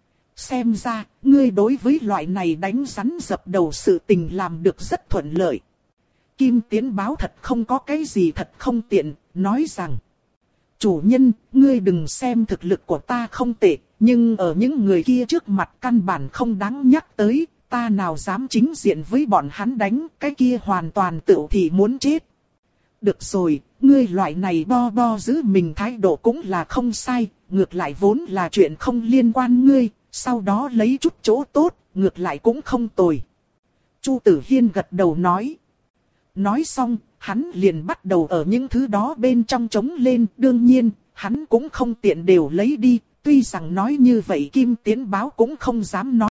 Xem ra, ngươi đối với loại này đánh rắn dập đầu sự tình làm được rất thuận lợi. Kim Tiến báo thật không có cái gì thật không tiện, nói rằng. Chủ nhân, ngươi đừng xem thực lực của ta không tệ, nhưng ở những người kia trước mặt căn bản không đáng nhắc tới, ta nào dám chính diện với bọn hắn đánh, cái kia hoàn toàn tự thì muốn chết. Được rồi, ngươi loại này bo bo giữ mình thái độ cũng là không sai, ngược lại vốn là chuyện không liên quan ngươi. Sau đó lấy chút chỗ tốt, ngược lại cũng không tồi. Chu Tử Hiên gật đầu nói. Nói xong, hắn liền bắt đầu ở những thứ đó bên trong trống lên. Đương nhiên, hắn cũng không tiện đều lấy đi. Tuy rằng nói như vậy Kim Tiến Báo cũng không dám nói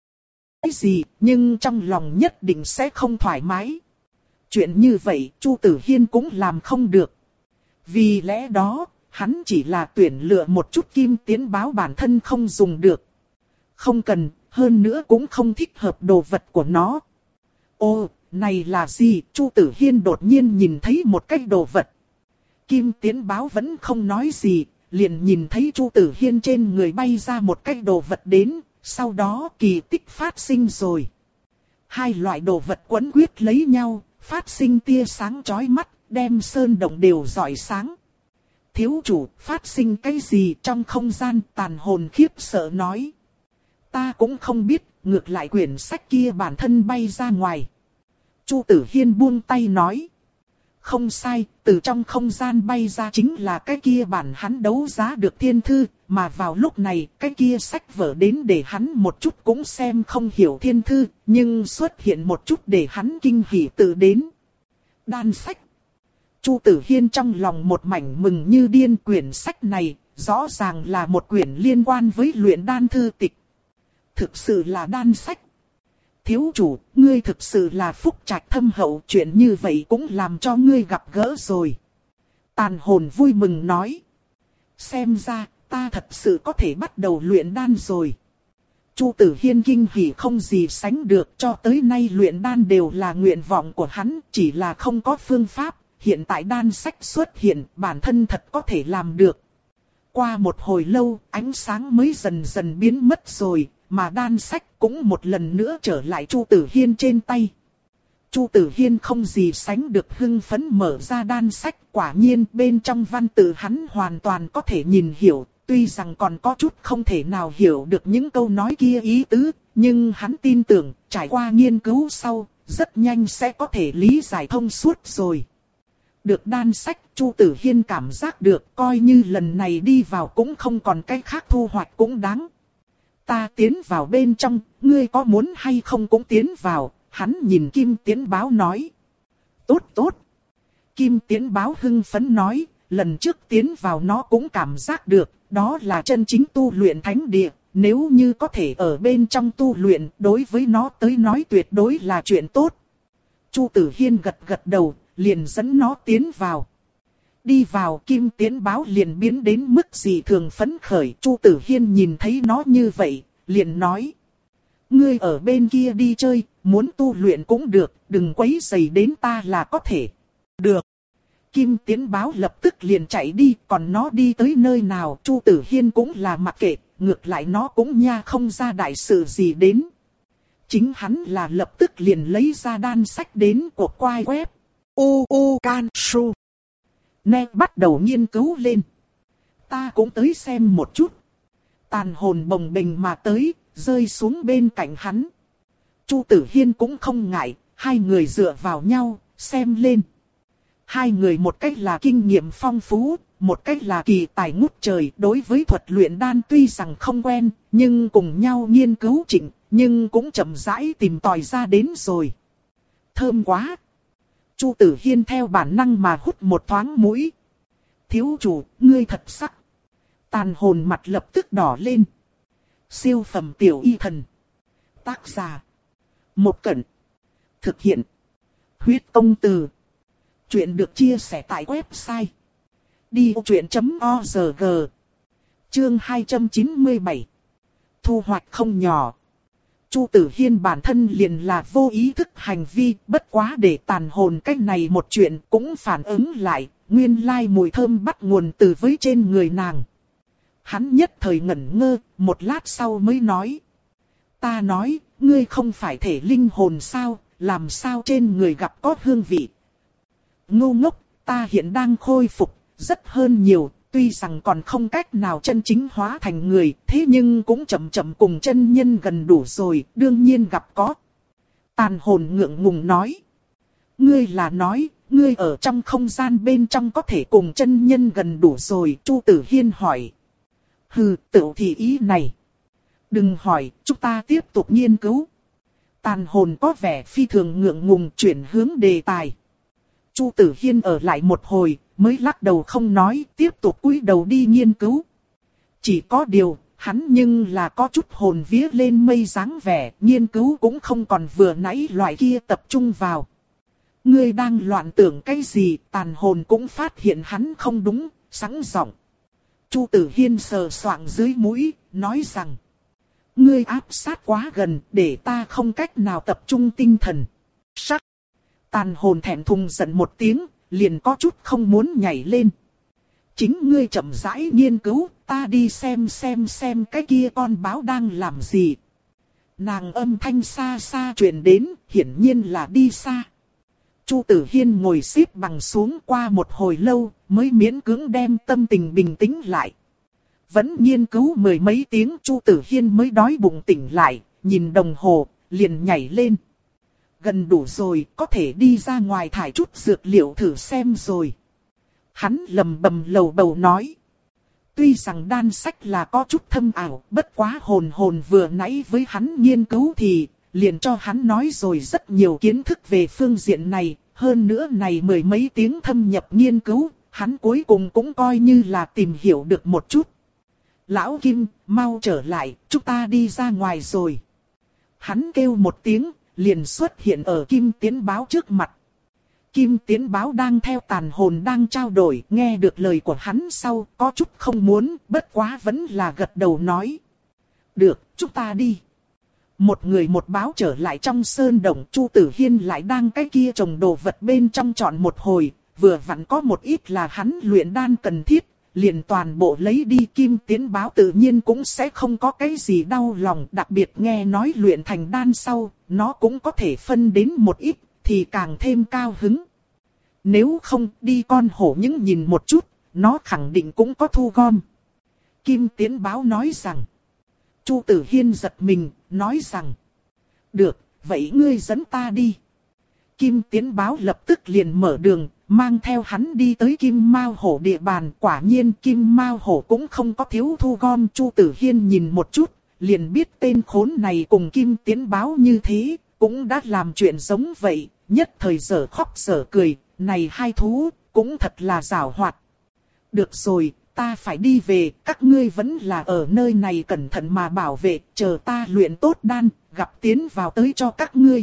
cái gì, nhưng trong lòng nhất định sẽ không thoải mái. Chuyện như vậy, Chu Tử Hiên cũng làm không được. Vì lẽ đó, hắn chỉ là tuyển lựa một chút Kim Tiến Báo bản thân không dùng được. Không cần, hơn nữa cũng không thích hợp đồ vật của nó. Ô, này là gì? Chu Tử Hiên đột nhiên nhìn thấy một cái đồ vật. Kim Tiến Báo vẫn không nói gì, liền nhìn thấy Chu Tử Hiên trên người bay ra một cái đồ vật đến, sau đó kỳ tích phát sinh rồi. Hai loại đồ vật quấn quýt lấy nhau, phát sinh tia sáng chói mắt, đem sơn động đều rọi sáng. Thiếu chủ, phát sinh cái gì trong không gian? Tàn hồn khiếp sợ nói. Ta cũng không biết, ngược lại quyển sách kia bản thân bay ra ngoài. Chu Tử Hiên buông tay nói. Không sai, từ trong không gian bay ra chính là cái kia bản hắn đấu giá được thiên thư, mà vào lúc này cái kia sách vở đến để hắn một chút cũng xem không hiểu thiên thư, nhưng xuất hiện một chút để hắn kinh hỉ tự đến. Đan sách. Chu Tử Hiên trong lòng một mảnh mừng như điên. Quyển sách này, rõ ràng là một quyển liên quan với luyện đan thư tịch. Thực sự là đan sách. Thiếu chủ, ngươi thực sự là phúc trạch thâm hậu, chuyện như vậy cũng làm cho ngươi gặp gỡ rồi. Tàn hồn vui mừng nói. Xem ra, ta thật sự có thể bắt đầu luyện đan rồi. Chu Tử Hiên kinh hỉ không gì sánh được, cho tới nay luyện đan đều là nguyện vọng của hắn, chỉ là không có phương pháp. Hiện tại đan sách xuất hiện, bản thân thật có thể làm được. Qua một hồi lâu, ánh sáng mới dần dần biến mất rồi, mà đan sách cũng một lần nữa trở lại Chu Tử Hiên trên tay. Chu Tử Hiên không gì sánh được hưng phấn mở ra đan sách, quả nhiên bên trong văn tự hắn hoàn toàn có thể nhìn hiểu, tuy rằng còn có chút không thể nào hiểu được những câu nói kia ý tứ, nhưng hắn tin tưởng, trải qua nghiên cứu sau, rất nhanh sẽ có thể lý giải thông suốt rồi. Được đan sách, Chu Tử Hiên cảm giác được, coi như lần này đi vào cũng không còn cái khác thu hoạch cũng đáng. Ta tiến vào bên trong, ngươi có muốn hay không cũng tiến vào, hắn nhìn Kim Tiến Báo nói. Tốt tốt. Kim Tiến Báo hưng phấn nói, lần trước tiến vào nó cũng cảm giác được, đó là chân chính tu luyện thánh địa, nếu như có thể ở bên trong tu luyện, đối với nó tới nói tuyệt đối là chuyện tốt. Chu Tử Hiên gật gật đầu, liền dẫn nó tiến vào. Đi vào Kim Tiến Báo liền biến đến mức gì thường phấn khởi. Chu Tử Hiên nhìn thấy nó như vậy, liền nói. Ngươi ở bên kia đi chơi, muốn tu luyện cũng được, đừng quấy rầy đến ta là có thể. Được. Kim Tiến Báo lập tức liền chạy đi, còn nó đi tới nơi nào Chu Tử Hiên cũng là mặc kệ, ngược lại nó cũng nha không ra đại sự gì đến. Chính hắn là lập tức liền lấy ra đan sách đến của quai web. U U Can Su. Nè bắt đầu nghiên cứu lên. Ta cũng tới xem một chút. Tàn hồn bồng bềnh mà tới, rơi xuống bên cạnh hắn. Chu Tử Hiên cũng không ngại, hai người dựa vào nhau, xem lên. Hai người một cách là kinh nghiệm phong phú, một cách là kỳ tài ngút trời. Đối với thuật luyện đan tuy rằng không quen, nhưng cùng nhau nghiên cứu chỉnh, nhưng cũng chậm rãi tìm tòi ra đến rồi. Thơm quá! Chu Tử Hiên theo bản năng mà hút một thoáng mũi. Thiếu chủ, ngươi thật sắc. Tàn hồn mặt lập tức đỏ lên. Siêu phẩm tiểu y thần. Tác giả. Một Cẩn. Thực hiện. Huyết Công Từ. Chuyện được chia sẻ tại website. đi vô chuyện chấm org. Chương hai trăm chín mươi bảy. Thu hoạch không nhỏ. Chu Tử Hiên bản thân liền là vô ý thức hành vi, bất quá để tàn hồn cách này một chuyện cũng phản ứng lại, nguyên lai mùi thơm bắt nguồn từ với trên người nàng. Hắn nhất thời ngẩn ngơ, một lát sau mới nói. Ta nói, ngươi không phải thể linh hồn sao, làm sao trên người gặp có hương vị. Ngu ngốc, ta hiện đang khôi phục, rất hơn nhiều. Tuy rằng còn không cách nào chân chính hóa thành người, thế nhưng cũng chậm chậm cùng chân nhân gần đủ rồi, đương nhiên gặp có. Tàn hồn ngượng ngùng nói. Ngươi là nói, ngươi ở trong không gian bên trong có thể cùng chân nhân gần đủ rồi, Chu Tử Hiên hỏi. Hừ, tự thì ý này. Đừng hỏi, chúng ta tiếp tục nghiên cứu. Tàn hồn có vẻ phi thường ngượng ngùng chuyển hướng đề tài. Chu Tử Hiên ở lại một hồi, mới lắc đầu không nói, tiếp tục cúi đầu đi nghiên cứu. Chỉ có điều, hắn nhưng là có chút hồn vía lên mây dáng vẻ, nghiên cứu cũng không còn vừa nãy loại kia tập trung vào. Ngươi đang loạn tưởng cái gì, tàn hồn cũng phát hiện hắn không đúng, sẵn giọng. Chu Tử Hiên sờ soạng dưới mũi, nói rằng. Ngươi áp sát quá gần, để ta không cách nào tập trung tinh thần. Sắc. Tàn hồn thẹn thùng giận một tiếng, liền có chút không muốn nhảy lên. Chính ngươi chậm rãi nghiên cứu, ta đi xem xem xem cái kia con báo đang làm gì. Nàng âm thanh xa xa truyền đến, hiển nhiên là đi xa. Chu Tử Hiên ngồi xếp bằng xuống qua một hồi lâu, mới miễn cưỡng đem tâm tình bình tĩnh lại. Vẫn nghiên cứu mười mấy tiếng Chu Tử Hiên mới đói bụng tỉnh lại, nhìn đồng hồ, liền nhảy lên. Gần đủ rồi, có thể đi ra ngoài thải chút dược liệu thử xem rồi. Hắn lầm bầm lầu bầu nói. Tuy rằng đan sách là có chút thâm ảo, bất quá hồn hồn vừa nãy với hắn nghiên cứu thì, liền cho hắn nói rồi rất nhiều kiến thức về phương diện này. Hơn nữa này mười mấy tiếng thâm nhập nghiên cứu, hắn cuối cùng cũng coi như là tìm hiểu được một chút. Lão Kim, mau trở lại, chúng ta đi ra ngoài rồi. Hắn kêu một tiếng, liền xuất hiện ở Kim Tiến Báo trước mặt. Kim Tiến Báo đang theo tàn hồn đang trao đổi, nghe được lời của hắn sau, có chút không muốn, bất quá vẫn là gật đầu nói. Được, chúng ta đi. Một người một báo trở lại trong sơn động, Chu Tử Hiên lại đang cái kia trồng đồ vật bên trong chọn một hồi, vừa vặn có một ít là hắn luyện đan cần thiết, liền toàn bộ lấy đi. Kim Tiến Báo tự nhiên cũng sẽ không có cái gì đau lòng, đặc biệt nghe nói luyện thành đan sau, nó cũng có thể phân đến một ít, thì càng thêm cao hứng. Nếu không đi con hổ những nhìn một chút, nó khẳng định cũng có thu gom. Kim Tiến Báo nói rằng. Chu Tử Hiên giật mình, nói rằng. Được, vậy ngươi dẫn ta đi. Kim Tiến Báo lập tức liền mở đường, mang theo hắn đi tới Kim Mao Hổ địa bàn. Quả nhiên Kim Mao Hổ cũng không có thiếu thu gom. Chu Tử Hiên nhìn một chút, liền biết tên khốn này cùng Kim Tiến Báo như thế, cũng đã làm chuyện giống vậy. Nhất thời giờ khóc giờ cười, này hai thú, cũng thật là giảo hoạt. Được rồi, ta phải đi về, các ngươi vẫn là ở nơi này cẩn thận mà bảo vệ, chờ ta luyện tốt đan, gặp tiến vào tới cho các ngươi.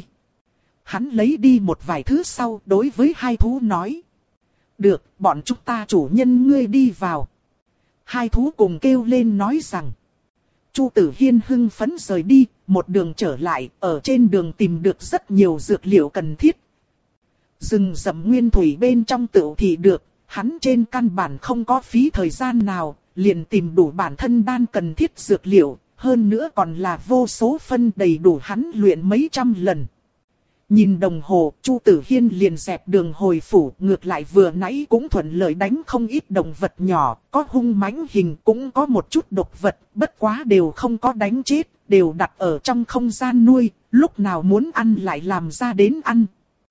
Hắn lấy đi một vài thứ sau, đối với hai thú nói. Được, bọn chúng ta chủ nhân ngươi đi vào. Hai thú cùng kêu lên nói rằng. Chu Tử Hiên hưng phấn rời đi, một đường trở lại, ở trên đường tìm được rất nhiều dược liệu cần thiết. Rừng rậm nguyên thủy bên trong tựu thì được, hắn trên căn bản không có phí thời gian nào, liền tìm đủ bản thân đan cần thiết dược liệu, hơn nữa còn là vô số phân đầy đủ hắn luyện mấy trăm lần. Nhìn đồng hồ, Chu Tử Hiên liền dẹp đường hồi phủ, ngược lại vừa nãy cũng thuận lợi đánh không ít động vật nhỏ, có hung mãnh hình cũng có một chút độc vật, bất quá đều không có đánh chết, đều đặt ở trong không gian nuôi, lúc nào muốn ăn lại làm ra đến ăn.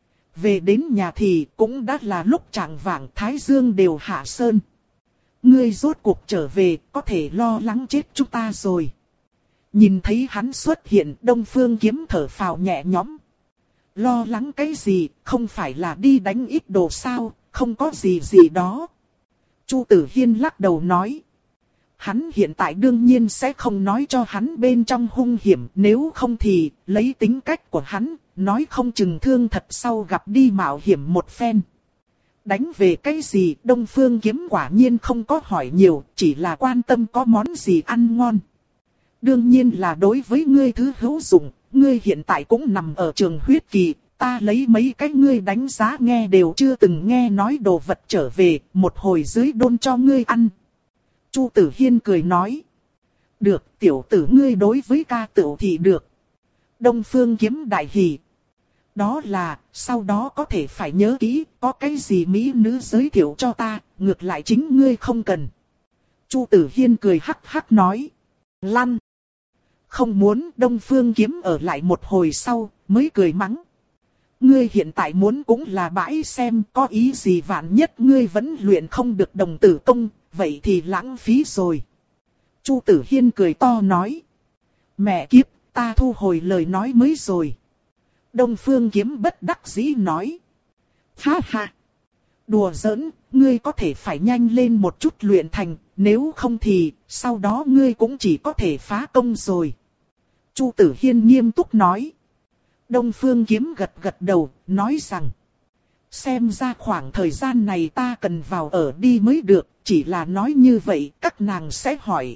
Về đến nhà thì cũng đã là lúc chạng vạng, thái dương đều hạ sơn. Ngươi rốt cuộc trở về, có thể lo lắng chết chúng ta rồi. Nhìn thấy hắn xuất hiện, Đông Phương Kiếm thở phào nhẹ nhõm. Lo lắng cái gì, không phải là đi đánh ít đồ sao, không có gì gì đó. Chu Tử Hiên lắc đầu nói. Hắn hiện tại đương nhiên sẽ không nói cho hắn bên trong hung hiểm, nếu không thì, lấy tính cách của hắn, nói không chừng thương thật sau gặp đi mạo hiểm một phen. Đánh về cái gì, Đông Phương Kiếm quả nhiên không có hỏi nhiều, chỉ là quan tâm có món gì ăn ngon. Đương nhiên là đối với ngươi thứ hữu dụng, ngươi hiện tại cũng nằm ở trường huyết kỳ, ta lấy mấy cái ngươi đánh giá nghe đều chưa từng nghe nói đồ vật trở về, một hồi dưới đôn cho ngươi ăn. Chu Tử Hiên cười nói. Được, tiểu tử ngươi đối với ca tửu thì được. Đông Phương Kiếm đại hỉ. Đó là, sau đó có thể phải nhớ kỹ, có cái gì mỹ nữ giới thiệu cho ta, ngược lại chính ngươi không cần. Chu Tử Hiên cười hắc hắc nói. Lăn. Không muốn. Đông Phương Kiếm ở lại một hồi sau, mới cười mắng. Ngươi hiện tại muốn cũng là bãi xem, có ý gì vạn nhất ngươi vẫn luyện không được đồng tử công, vậy thì lãng phí rồi. Chu Tử Hiên cười to nói. Mẹ kiếp, ta thu hồi lời nói mới rồi. Đông Phương Kiếm bất đắc dĩ nói. Ha ha. Đùa giỡn, ngươi có thể phải nhanh lên một chút luyện thành, nếu không thì, sau đó ngươi cũng chỉ có thể phá công rồi. Chu Tử Hiên nghiêm túc nói. Đông Phương Kiếm gật gật đầu, nói rằng. Xem ra khoảng thời gian này ta cần vào ở đi mới được, chỉ là nói như vậy các nàng sẽ hỏi.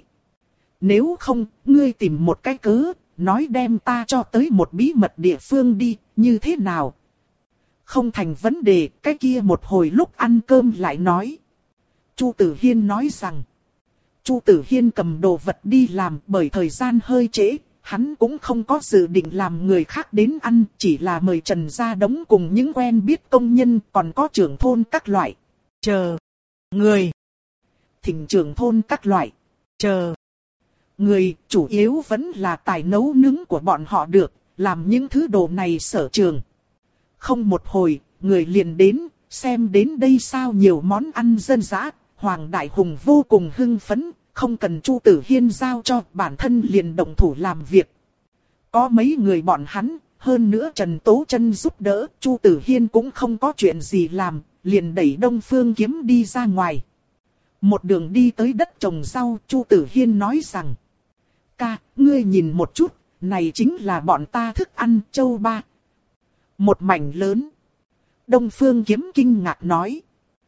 Nếu không, ngươi tìm một cái cớ, nói đem ta cho tới một bí mật địa phương đi, như thế nào? Không thành vấn đề, cái kia một hồi lúc ăn cơm lại nói. Chu Tử Hiên nói rằng. Chu Tử Hiên cầm đồ vật đi làm bởi thời gian hơi trễ, hắn cũng không có dự định làm người khác đến ăn, chỉ là mời Trần Gia Đống cùng những quen biết công nhân còn có trưởng thôn các loại. Chờ. Người. Thỉnh trưởng thôn các loại. Chờ. Người chủ yếu vẫn là tài nấu nướng của bọn họ được, làm những thứ đồ này sở trường. Không một hồi, người liền đến, xem đến đây sao nhiều món ăn dân dã, Hoàng Đại Hùng vô cùng hưng phấn, không cần Chu Tử Hiên giao cho, bản thân liền động thủ làm việc. Có mấy người bọn hắn, hơn nữa Trần Tố Chân giúp đỡ, Chu Tử Hiên cũng không có chuyện gì làm, liền đẩy Đông Phương Kiếm đi ra ngoài. Một đường đi tới đất trồng rau, Chu Tử Hiên nói rằng: "Ca, ngươi nhìn một chút, này chính là bọn ta thức ăn châu ba." Một mảnh lớn. Đông Phương Kiếm kinh ngạc nói: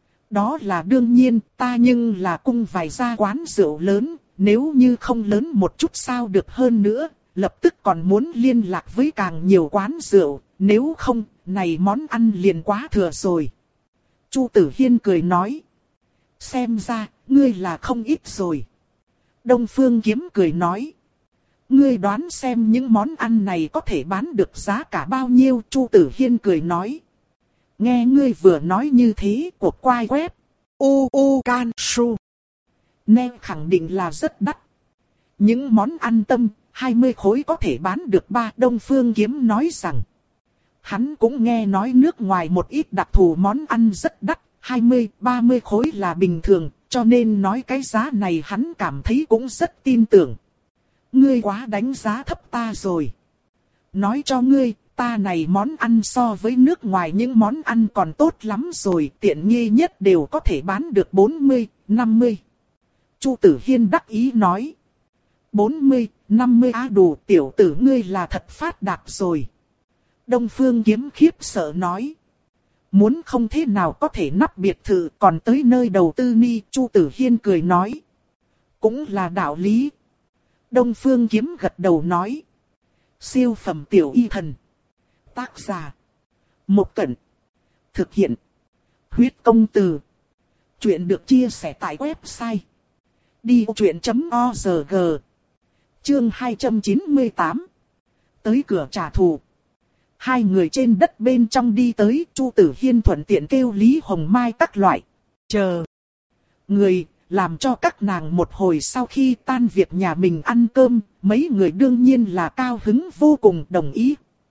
"Đó là đương nhiên, ta nhưng là cung vài gia quán rượu lớn, nếu như không lớn một chút sao được hơn nữa, lập tức còn muốn liên lạc với càng nhiều quán rượu, nếu không, này món ăn liền quá thừa rồi." Chu Tử Hiên cười nói: "Xem ra, ngươi là không ít rồi." Đông Phương Kiếm cười nói: "Ngươi đoán xem những món ăn này có thể bán được giá cả bao nhiêu?" Chu Tử Hiên cười nói: "Nghe ngươi vừa nói như thế, cuộc quay web u u can su nên khẳng định là rất đắt. Những món ăn tâm, hai mươi khối có thể bán được ba." Đông Phương Kiếm nói rằng, hắn cũng nghe nói nước ngoài một ít đặc thù món ăn rất đắt, hai mươi, ba mươi khối là bình thường, cho nên nói cái giá này hắn cảm thấy cũng rất tin tưởng. "Ngươi quá đánh giá thấp ta rồi. Nói cho ngươi, ta này món ăn so với nước ngoài những món ăn còn tốt lắm rồi, tiện nghi nhất đều có thể bán được bốn mươi, năm mươi. Chu Tử Hiên đắc ý nói: bốn mươi, năm mươi á đủ, tiểu tử ngươi là thật phát đạt rồi." Đông Phương Kiếm khiếp sợ nói: "Muốn không thế nào có thể nắp biệt thự còn tới nơi đầu tư ni." Chu Tử Hiên cười nói: "Cũng là đạo lý." Đông Phương Kiếm gật đầu nói: "Siêu phẩm tiểu y thần. Tác giả: Mộc Cẩn. Thực hiện: Huyết Công Từ. Chuyện được chia sẻ tại website đi vô chuyện chấm org. Chương hai trăm chín mươi tám. Tới cửa trả thù. Hai người trên đất bên trong đi tới, Chu Tử Hiên thuận tiện kêu Lý Hồng Mai các loại. Chờ. Người, làm cho các nàng một hồi sau khi tan việc nhà mình ăn cơm, mấy người đương nhiên là cao hứng vô cùng đồng ý.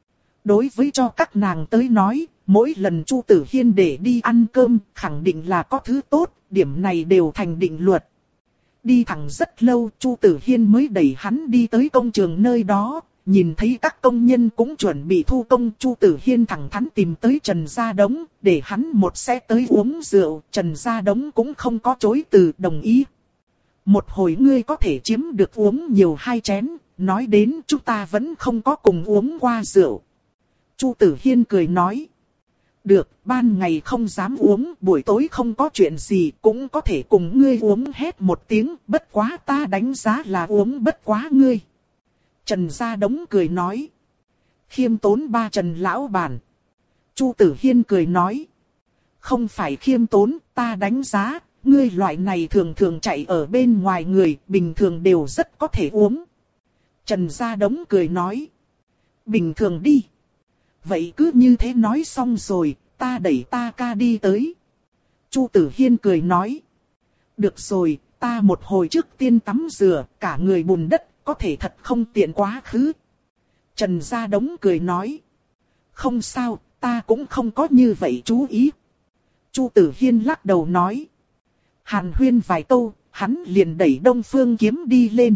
Đối với cho các nàng tới nói, mỗi lần Chu Tử Hiên để đi ăn cơm, khẳng định là có thứ tốt, điểm này đều thành định luật. Đi thẳng rất lâu, Chu Tử Hiên mới đẩy hắn đi tới công trường nơi đó, nhìn thấy các công nhân cũng chuẩn bị thu công. Chu Tử Hiên thẳng thắn tìm tới Trần Gia Đống, để hắn một xe tới uống rượu. Trần Gia Đống cũng không có chối từ, đồng ý. "Một hồi ngươi có thể chiếm được uống nhiều hai chén, nói đến chúng ta vẫn không có cùng uống qua rượu." Chu Tử Hiên cười nói: "Được, ban ngày không dám uống, buổi tối không có chuyện gì cũng có thể cùng ngươi uống hết một tiếng, bất quá ta đánh giá là uống bất quá ngươi." Trần Gia Đống cười nói: "Khiêm tốn ba Trần lão bản." Chu Tử Hiên cười nói: "Không phải khiêm tốn, ta đánh giá, ngươi loại này thường thường chạy ở bên ngoài người, bình thường đều rất có thể uống." Trần Gia Đống cười nói: "Bình thường đi. Vậy cứ như thế nói xong rồi, ta đẩy ta ca đi tới." Chu Tử Hiên cười nói: "Được rồi, ta một hồi trước tiên tắm rửa, cả người bùn đất, có thể thật không tiện quá khứ." Trần Gia Đống cười nói: "Không sao, ta cũng không có như vậy chú ý." Chu Tử Hiên lắc đầu nói: Hàn huyên vài câu, hắn liền đẩy Đông Phương Kiếm đi lên.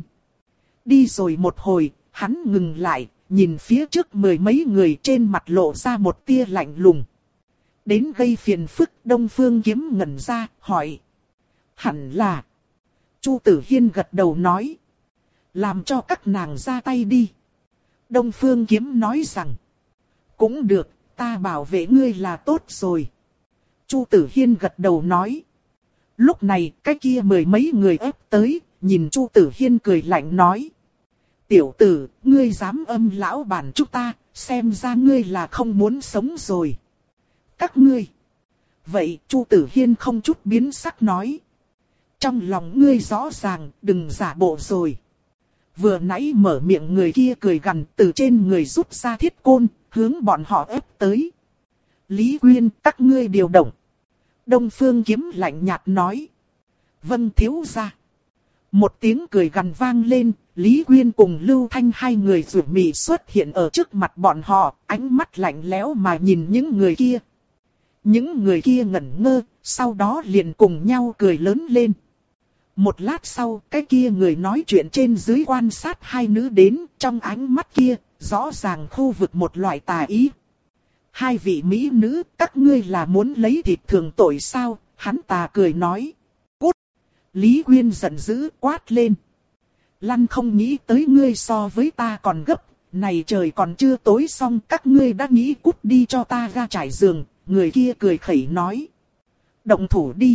Đi rồi một hồi, hắn ngừng lại, nhìn phía trước mười mấy người, trên mặt lộ ra một tia lạnh lùng. đến gây phiền phức. Đông Phương Kiếm ngẩn ra, hỏi. Hẳn là. Chu Tử Hiên gật đầu nói. Làm cho các nàng ra tay đi. Đông Phương Kiếm nói rằng. Cũng được, ta bảo vệ ngươi là tốt rồi. Chu Tử Hiên gật đầu nói. Lúc này, cái kia mười mấy người ép tới, nhìn Chu Tử Hiên cười lạnh nói. Tiểu tử, ngươi dám âm lão bản chúng ta, xem ra ngươi là không muốn sống rồi. Các ngươi. Vậy, Chu Tử Hiên không chút biến sắc nói. Trong lòng ngươi rõ ràng, đừng giả bộ rồi. Vừa nãy mở miệng người kia cười gằn, từ trên người rút ra thiết côn, hướng bọn họ ép tới. Lý Quyên, các ngươi điều động. Đông Phương Kiếm lạnh nhạt nói. Vâng thiếu gia. Một tiếng cười gằn vang lên, Lý Quyên cùng Lưu Thanh hai người rủ mị xuất hiện ở trước mặt bọn họ, ánh mắt lạnh lẽo mà nhìn những người kia. Những người kia ngẩn ngơ, sau đó liền cùng nhau cười lớn lên. Một lát sau, cái kia người nói chuyện trên dưới quan sát hai nữ đến, trong ánh mắt kia, rõ ràng khu vực một loại tà ý. Hai vị mỹ nữ, các ngươi là muốn lấy thịt thường tội sao? Hắn tà cười nói. Cút! Lý Quyên giận dữ quát lên. Lăn, không nghĩ tới ngươi so với ta còn gấp, này trời còn chưa tối xong, các ngươi đã nghĩ cút đi cho ta ra trải giường. Người kia cười khẩy nói. Động thủ đi.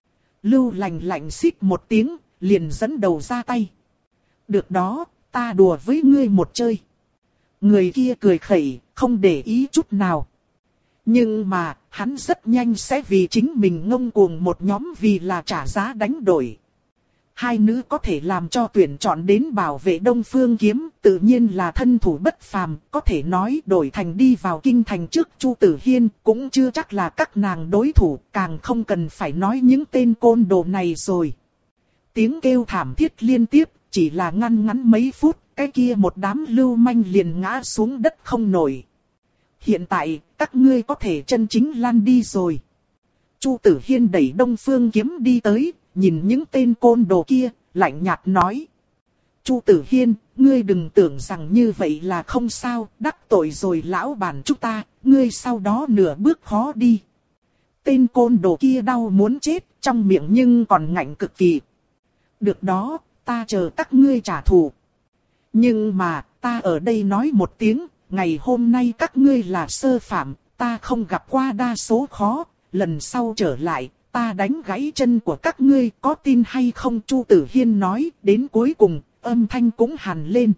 Lưu Lành lạnh xích một tiếng, liền dẫn đầu ra tay. Được đó, ta đùa với ngươi một chơi. Người kia cười khẩy, không để ý chút nào. Nhưng mà, hắn rất nhanh sẽ vì chính mình ngông cuồng một nhóm vì là trả giá đánh đổi. Hai nữ có thể làm cho tuyển chọn đến bảo vệ Đông Phương Kiếm, tự nhiên là thân thủ bất phàm, có thể nói đổi thành đi vào kinh thành trước Chu Tử Hiên, cũng chưa chắc là các nàng đối thủ, càng không cần phải nói những tên côn đồ này rồi. Tiếng kêu thảm thiết liên tiếp, chỉ là ngăn ngắn mấy phút, cái kia một đám lưu manh liền ngã xuống đất không nổi. Hiện tại, các ngươi có thể chân chính lăn đi rồi. Chu Tử Hiên đẩy Đông Phương Kiếm đi tới, nhìn những tên côn đồ kia, lạnh nhạt nói. Chu Tử Hiên, ngươi đừng tưởng rằng như vậy là không sao, đắc tội rồi lão bản chúng ta, ngươi sau đó nửa bước khó đi. Tên côn đồ kia đau muốn chết, trong miệng nhưng còn ngạnh cực kỳ. Được đó, ta chờ các ngươi trả thù. Nhưng mà, ta ở đây nói một tiếng, ngày hôm nay các ngươi là sơ phạm, ta không gặp qua đa số khó, lần sau trở lại, ta đánh gãy chân của các ngươi, có tin hay không? Chu Tử Hiên nói, đến cuối cùng, âm thanh cũng hằn lên.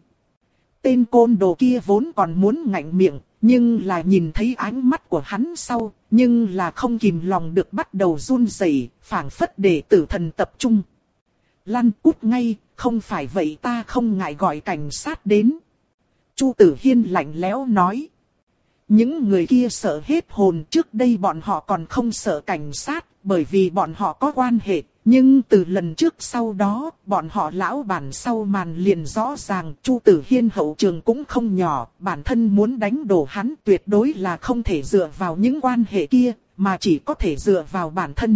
Tên côn đồ kia vốn còn muốn ngạnh miệng, nhưng là nhìn thấy ánh mắt của hắn sau, nhưng là không kìm lòng được bắt đầu run rẩy, phảng phất để tử thần tập trung. Lăn cút ngay, không phải vậy ta không ngại gọi cảnh sát đến. Chu Tử Hiên lạnh lẽo nói. Những người kia sợ hết hồn, trước đây bọn họ còn không sợ cảnh sát, bởi vì bọn họ có quan hệ. Nhưng từ lần trước sau đó, bọn họ lão bản sau màn liền rõ ràng Chu Tử Hiên hậu trường cũng không nhỏ, bản thân muốn đánh đổ hắn tuyệt đối là không thể dựa vào những quan hệ kia, mà chỉ có thể dựa vào bản thân.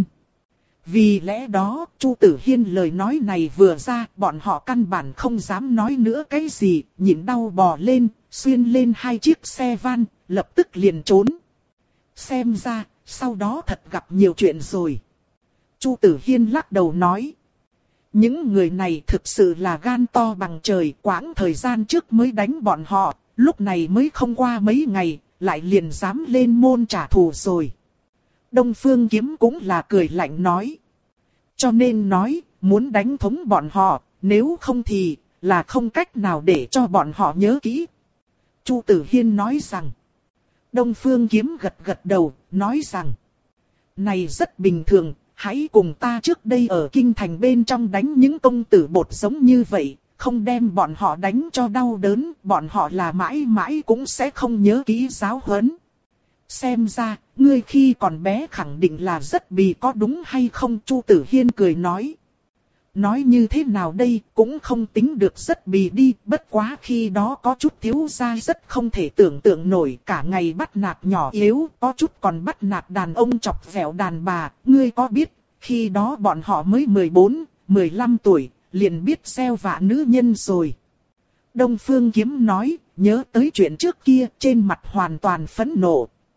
Vì lẽ đó, Chu Tử Hiên lời nói này vừa ra, bọn họ căn bản không dám nói nữa cái gì, nhịn đau bò lên, xuyên lên hai chiếc xe van, lập tức liền trốn. Xem ra, sau đó thật gặp nhiều chuyện rồi. Chu Tử Hiên lắc đầu nói. Những người này thực sự là gan to bằng trời, quãng thời gian trước mới đánh bọn họ, lúc này mới không qua mấy ngày, lại liền dám lên môn trả thù rồi. Đông Phương Kiếm cũng là cười lạnh nói. Cho nên nói, muốn đánh thống bọn họ, nếu không thì, là không cách nào để cho bọn họ nhớ kỹ. Chu Tử Hiên nói rằng. Đông Phương Kiếm gật gật đầu, nói rằng. Này rất bình thường, hãy cùng ta trước đây ở kinh thành bên trong đánh những công tử bột giống như vậy, không đem bọn họ đánh cho đau đớn, bọn họ là mãi mãi cũng sẽ không nhớ kỹ giáo huấn. Xem ra, ngươi khi còn bé khẳng định là rất bì có đúng hay không? Chu Tử Hiên cười nói. Nói như thế nào đây, cũng không tính được rất bì đi, bất quá khi đó có chút thiếu gia rất không thể tưởng tượng nổi, cả ngày bắt nạt nhỏ yếu, có chút còn bắt nạt đàn ông chọc vẹo đàn bà, ngươi có biết, khi đó bọn họ mới mười bốn, mười lăm tuổi, liền biết gieo vạ nữ nhân rồi. Đông Phương Kiếm nói, nhớ tới chuyện trước kia, trên mặt hoàn toàn phẫn nộ.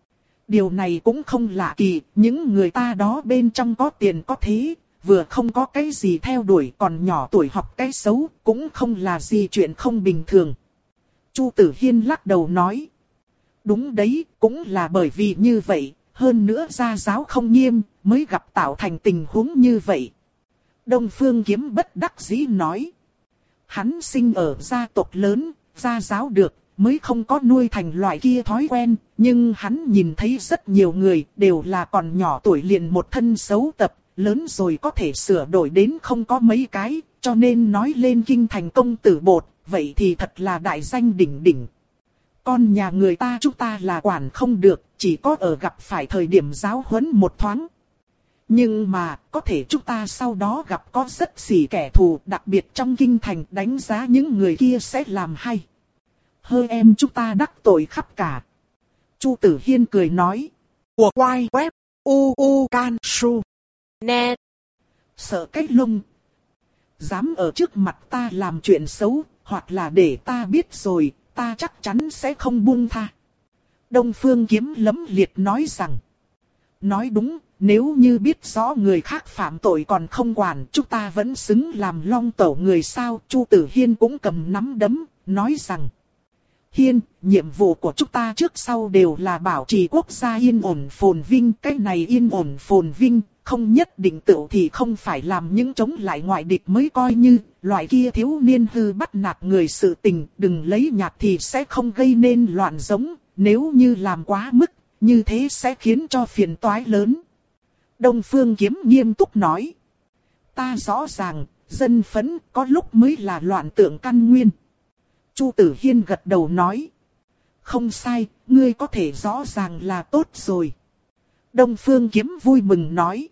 Điều này cũng không lạ kỳ, những người ta đó bên trong có tiền có thế, vừa không có cái gì theo đuổi còn nhỏ tuổi học cái xấu, cũng không là gì chuyện không bình thường. Chu Tử Hiên lắc đầu nói. Đúng đấy, cũng là bởi vì như vậy, hơn nữa gia giáo không nghiêm, mới gặp tạo thành tình huống như vậy. Đông Phương Kiếm bất đắc dĩ nói. Hắn sinh ở gia tộc lớn, gia giáo được, mới không có nuôi thành loại kia thói quen, nhưng hắn nhìn thấy rất nhiều người đều là còn nhỏ tuổi liền một thân xấu tập, lớn rồi có thể sửa đổi đến không có mấy cái, cho nên nói lên kinh thành công tử bột, vậy thì thật là đại danh đỉnh đỉnh. Con nhà người ta chúng ta là quản không được, chỉ có ở gặp phải thời điểm giáo huấn một thoáng. Nhưng mà, có thể chúng ta sau đó gặp có rất xỉ kẻ thù, đặc biệt trong kinh thành đánh giá những người kia sẽ làm hay. Hơ em chúng ta đắc tội khắp cả. Chu Tử Hiên cười nói. Của quay web u u can su net. Sợ cái lông. Dám ở trước mặt ta làm chuyện xấu, hoặc là để ta biết rồi, ta chắc chắn sẽ không buông tha. Đông Phương Kiếm lấm liệt nói rằng. Nói đúng, nếu như biết rõ người khác phạm tội còn không quản, chúng ta vẫn xứng làm long tẩu người sao. Chu Tử Hiên cũng cầm nắm đấm, nói rằng. Hiên, nhiệm vụ của chúng ta trước sau đều là bảo trì quốc gia yên ổn phồn vinh. Cái này yên ổn phồn vinh, không nhất định tự thì không phải làm những chống lại ngoại địch mới coi như. Loại kia thiếu niên hư bắt nạt người sự tình, đừng lấy nhạt thì sẽ không gây nên loạn giống. Nếu như làm quá mức, như thế sẽ khiến cho phiền toái lớn. Đông Phương Kiếm nghiêm túc nói. Ta rõ ràng, dân phẫn có lúc mới là loạn tượng căn nguyên. Chu Tử Hiên gật đầu nói. Không sai, ngươi có thể rõ ràng là tốt rồi. Đông Phương Kiếm vui mừng nói.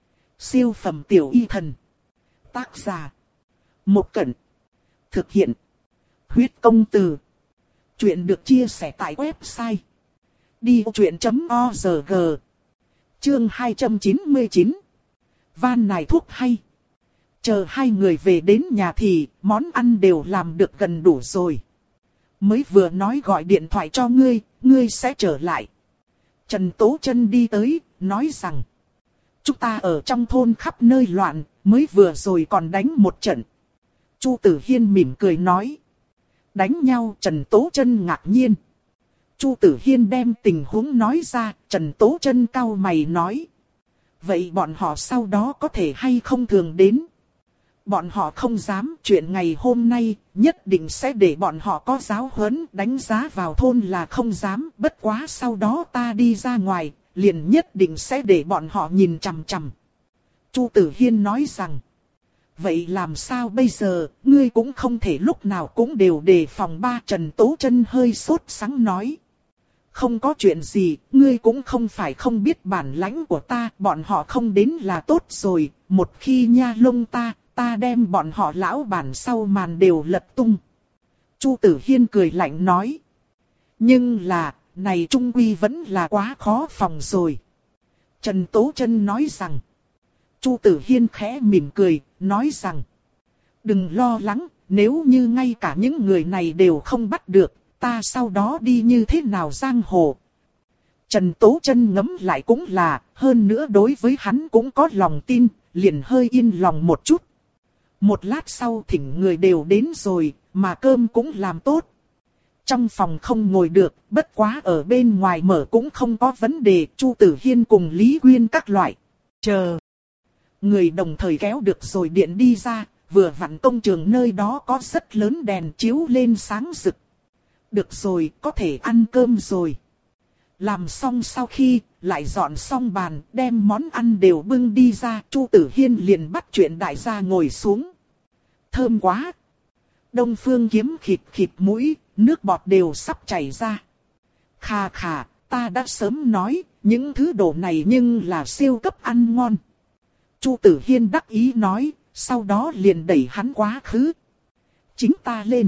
Siêu phẩm tiểu y thần. Tác giả. Một Cẩn. Thực hiện. Huyết công từ. Chuyện được chia sẻ tại website. đi ô chuyện chấm o rờ giê. Chương hai trăm chín mươi chín. Van này thuốc hay. Chờ hai người về đến nhà thì món ăn đều làm được gần đủ rồi. Mới vừa nói gọi điện thoại cho ngươi, ngươi sẽ trở lại. Trần Tố Chân đi tới, nói rằng. Chúng ta ở trong thôn khắp nơi loạn, mới vừa rồi còn đánh một trận. Chu Tử Hiên mỉm cười nói. Đánh nhau. Trần Tố Chân ngạc nhiên. Chu Tử Hiên đem tình huống nói ra, Trần Tố Chân cau mày nói. Vậy bọn họ sau đó có thể hay không thường đến? Bọn họ không dám, chuyện ngày hôm nay, nhất định sẽ để bọn họ có giáo huấn, đánh giá vào thôn là không dám, bất quá sau đó ta đi ra ngoài, liền nhất định sẽ để bọn họ nhìn chằm chằm. Chu Tử Hiên nói rằng, vậy làm sao bây giờ, ngươi cũng không thể lúc nào cũng đều đề phòng ba. Trần Tố Chân hơi sốt sắng nói. Không có chuyện gì, ngươi cũng không phải không biết bản lãnh của ta, bọn họ không đến là tốt rồi, một khi nha lông ta, ta đem bọn họ lão bản sau màn đều lật tung. Chu Tử Hiên cười lạnh nói. Nhưng là, này trung quy vẫn là quá khó phòng rồi. Trần Tố Chân nói rằng. Chu Tử Hiên khẽ mỉm cười, nói rằng. Đừng lo lắng, nếu như ngay cả những người này đều không bắt được, ta sau đó đi như thế nào giang hồ. Trần Tố Chân ngẫm lại cũng là, hơn nữa đối với hắn cũng có lòng tin, liền hơi yên lòng một chút. Một lát sau thỉnh người đều đến rồi, mà cơm cũng làm tốt. Trong phòng không ngồi được, bất quá ở bên ngoài mở cũng không có vấn đề. Chu Tử Hiên cùng Lý Quyên các loại. Chờ. Người đồng thời kéo được rồi điện đi ra, vừa vặn công trường nơi đó có rất lớn đèn chiếu lên sáng rực. Được rồi, có thể ăn cơm rồi. Làm xong sau khi, lại dọn xong bàn, đem món ăn đều bưng đi ra. Chu Tử Hiên liền bắt chuyện đại gia ngồi xuống. Thơm quá. Đông Phương Kiếm khịt khịt mũi, nước bọt đều sắp chảy ra. Khà khà, ta đã sớm nói, những thứ đồ này nhưng là siêu cấp ăn ngon. Chu Tử Hiên đắc ý nói, sau đó liền đẩy hắn quá khứ. Chính ta lên.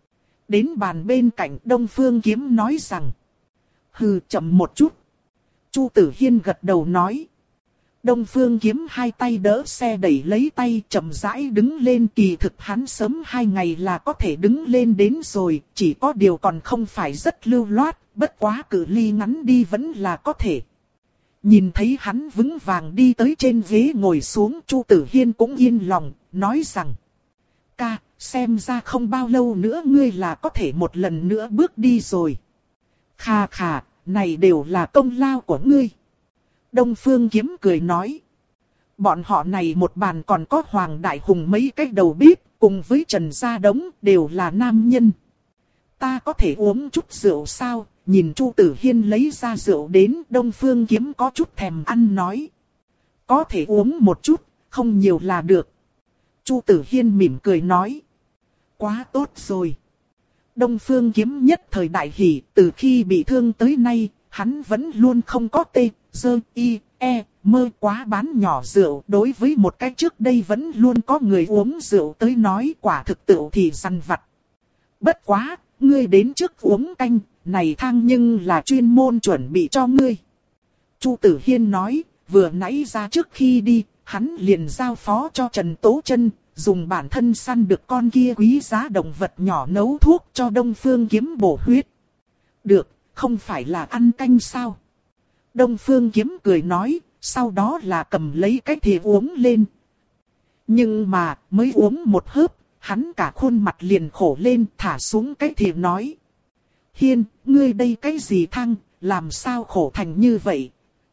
Đến bàn bên cạnh Đông Phương Kiếm nói rằng. Hừ, chậm một chút. Chu Tử Hiên gật đầu nói. Đông Phương Kiếm hai tay đỡ xe đẩy lấy tay chậm rãi đứng lên, kỳ thực hắn sớm hai ngày là có thể đứng lên đến rồi, chỉ có điều còn không phải rất lưu loát, bất quá cự ly ngắn đi vẫn là có thể. Nhìn thấy hắn vững vàng đi tới trên ghế ngồi xuống, Chu Tử Hiên cũng yên lòng, nói rằng: ca, xem ra không bao lâu nữa ngươi là có thể một lần nữa bước đi rồi. Khà khà, này đều là công lao của ngươi. Đông Phương Kiếm cười nói. Bọn họ này một bàn còn có Hoàng Đại Hùng mấy cái đầu bếp, cùng với Trần Gia Đống đều là nam nhân. Ta có thể uống chút rượu sao? Nhìn Chu Tử Hiên lấy ra rượu đến, Đông Phương Kiếm có chút thèm ăn nói. Có thể uống một chút, không nhiều là được. Chu Tử Hiên mỉm cười nói. Quá tốt rồi. Đông Phương Kiếm nhất thời đại hỉ, từ khi bị thương tới nay, hắn vẫn luôn không có tê, dơ, y, e, mơ quá bán nhỏ rượu. Đối với một cái trước đây vẫn luôn có người uống rượu tới nói quả thực tự thì săn vặt. Bất quá, ngươi đến trước uống canh, này thang nhưng là chuyên môn chuẩn bị cho ngươi. Chu Tử Hiên nói, vừa nãy ra trước khi đi, hắn liền giao phó cho Trần Tố Chân, dùng bản thân săn được con kia quý giá động vật nhỏ nấu thuốc cho Đông Phương Kiếm bổ huyết. Được, không phải là ăn canh sao? Đông Phương Kiếm cười nói, sau đó là cầm lấy cái thìa uống lên. Nhưng mà, mới uống một hớp, hắn cả khuôn mặt liền khổ lên, thả xuống cái thìa nói. Hiên, ngươi đây cái gì thăng, làm sao khổ thành như vậy?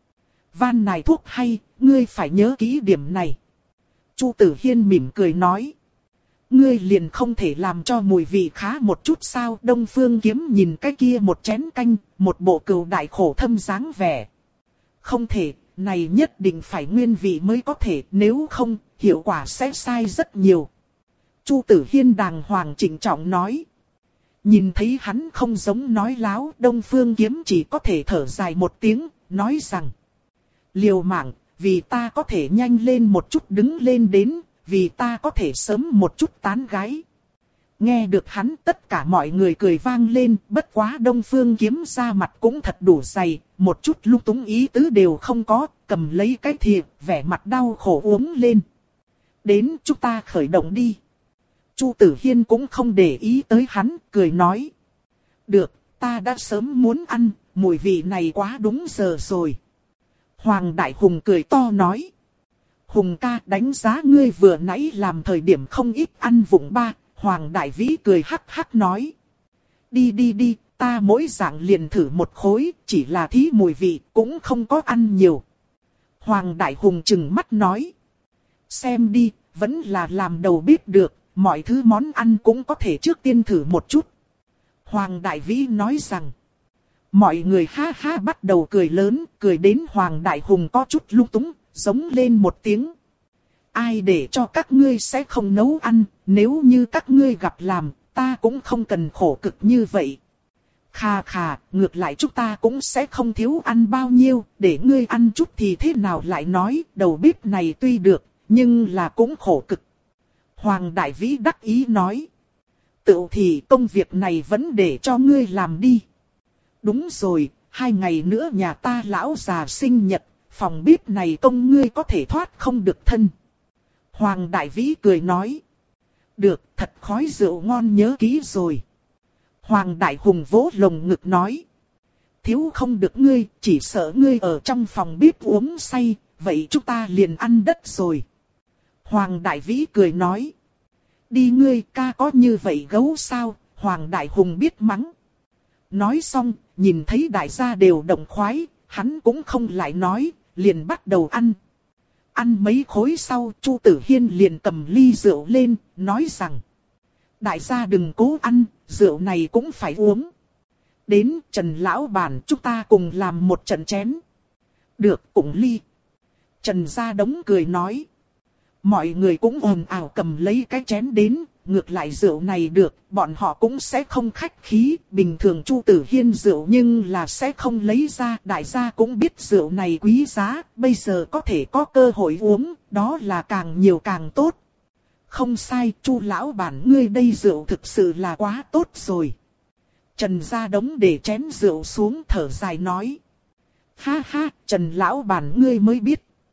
Van này thuốc hay, ngươi phải nhớ kỹ điểm này. Chu Tử Hiên mỉm cười nói. Ngươi liền không thể làm cho mùi vị khá một chút sao? Đông Phương Kiếm nhìn cái kia một chén canh, một bộ cừu đại khổ thâm dáng vẻ. Không thể, này nhất định phải nguyên vị mới có thể, nếu không, hiệu quả sẽ sai rất nhiều. Chu Tử Hiên đàng hoàng trịnh trọng nói. Nhìn thấy hắn không giống nói láo, Đông Phương Kiếm chỉ có thể thở dài một tiếng, nói rằng. Liều mạng, vì ta có thể nhanh lên một chút đứng lên đến, vì ta có thể sớm một chút tán gái. Nghe được hắn tất cả mọi người cười vang lên, bất quá Đông Phương Kiếm ra mặt cũng thật đủ dày, một chút lung túng ý tứ đều không có, cầm lấy cái thìa, vẻ mặt đau khổ uống lên. Đến chúng ta khởi động đi. Chu Tử Hiên cũng không để ý tới hắn, cười nói. Được, ta đã sớm muốn ăn, mùi vị này quá đúng giờ rồi. Hoàng Đại Hùng cười to nói. Hùng ca, đánh giá ngươi vừa nãy làm thời điểm không ít ăn vụng ba. Hoàng Đại Vĩ cười hắc hắc nói. Đi đi đi, ta mỗi dạng liền thử một khối, chỉ là thí mùi vị, cũng không có ăn nhiều. Hoàng Đại Hùng trừng mắt nói. Xem đi, vẫn là làm đầu bếp được, mọi thứ món ăn cũng có thể trước tiên thử một chút. Hoàng Đại Vĩ nói rằng. Mọi người ha ha bắt đầu cười lớn, cười đến Hoàng Đại Hùng có chút lung túng, giống lên một tiếng. Ai để cho các ngươi sẽ không nấu ăn, nếu như các ngươi gặp làm, ta cũng không cần khổ cực như vậy. Khà khà, ngược lại chúng ta cũng sẽ không thiếu ăn bao nhiêu, để ngươi ăn chút thì thế nào lại nói, đầu bếp này tuy được, nhưng là cũng khổ cực. Hoàng Đại Vĩ đắc ý nói. Tự thì công việc này vẫn để cho ngươi làm đi. Đúng rồi, hai ngày nữa nhà ta lão già sinh nhật, phòng bếp này công ngươi có thể thoát không được thân. Hoàng Đại Vĩ cười nói. Được, thật khói rượu ngon nhớ kỹ rồi. Hoàng Đại Hùng vỗ lồng ngực nói. Thiếu không được ngươi, chỉ sợ ngươi ở trong phòng bếp uống say, vậy chúng ta liền ăn đất rồi. Hoàng Đại Vĩ cười nói. Đi ngươi, ca có như vậy gấu sao? Hoàng Đại Hùng biết mắng. Nói xong, nhìn thấy đại gia đều động khoái, hắn cũng không lại nói, liền bắt đầu ăn. Ăn mấy khối sau, Chu Tử Hiên liền cầm ly rượu lên, nói rằng. Đại gia đừng cố ăn, rượu này cũng phải uống. Đến Trần Lão Bản chúng ta cùng làm một trận chén. Được, cùng ly. Trần Gia Đống cười nói. Mọi người cũng ồn ào cầm lấy cái chén đến, ngược lại rượu này được, bọn họ cũng sẽ không khách khí, bình thường Chu Tử Hiên rượu nhưng là sẽ không lấy ra, đại gia cũng biết rượu này quý giá, bây giờ có thể có cơ hội uống, đó là càng nhiều càng tốt. Không sai, Chu Lão Bản ngươi đây rượu thực sự là quá tốt rồi. Trần Gia Đống để chén rượu xuống thở dài nói. Ha ha, Trần Lão Bản ngươi mới biết.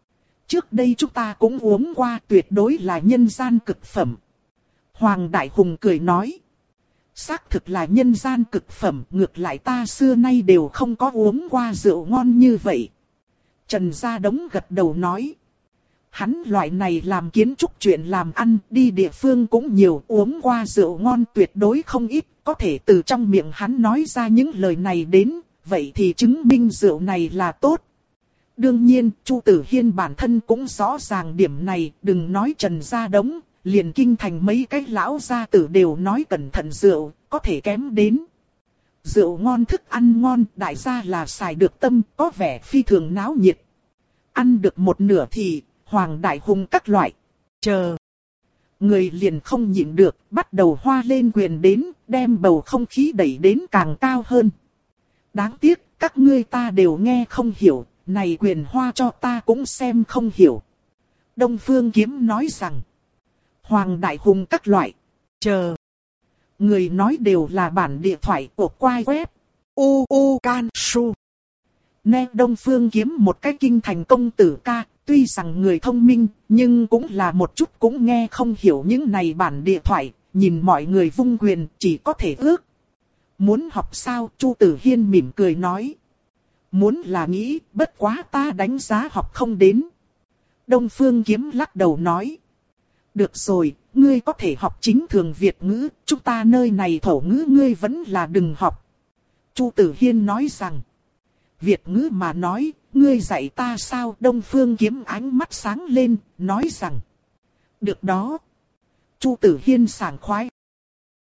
Trước đây chúng ta cũng uống qua, tuyệt đối là nhân gian cực phẩm. Hoàng Đại Hùng cười nói. Xác thực là nhân gian cực phẩm, ngược lại ta xưa nay đều không có uống qua rượu ngon như vậy. Trần Gia Đống gật đầu nói. Hắn loại này làm kiến trúc chuyện làm ăn, đi địa phương cũng nhiều, uống qua rượu ngon tuyệt đối không ít, có thể từ trong miệng hắn nói ra những lời này đến, vậy thì chứng minh rượu này là tốt. Đương nhiên, Chu Tử Hiên bản thân cũng rõ ràng điểm này, đừng nói Trần Gia Đống, liền kinh thành mấy cái lão gia tử đều nói cẩn thận rượu, có thể kém đến. Rượu ngon thức ăn ngon, đại gia là xài được tâm, có vẻ phi thường náo nhiệt. Ăn được một nửa thì, Hoàng Đại Hùng các loại, chờ. Người liền không nhịn được, bắt đầu hoa lên quyền đến, đem bầu không khí đẩy đến càng cao hơn. Đáng tiếc, các ngươi ta đều nghe không hiểu, này quyền hoa cho ta cũng xem không hiểu. Đông Phương Kiếm nói rằng, Hoàng Đại Hùng các loại, chờ. Người nói đều là bản địa thoại của quai web, u u can su. Nghe Đông Phương Kiếm một cái kinh thành công tử ca, tuy rằng người thông minh, nhưng cũng là một chút cũng nghe không hiểu những này bản địa thoại, nhìn mọi người vung quyền chỉ có thể ước. Muốn học sao? Chu Tử Hiên mỉm cười nói. Muốn là nghĩ, bất quá ta đánh giá học không đến. Đông Phương Kiếm lắc đầu nói. Được rồi, ngươi có thể học chính thường Việt ngữ, chúng ta nơi này thổ ngữ ngươi vẫn là đừng học. Chu Tử Hiên nói rằng. Việt ngữ mà nói, ngươi dạy ta sao? Đông Phương Kiếm ánh mắt sáng lên, nói rằng. Được đó. Chu Tử Hiên sảng khoái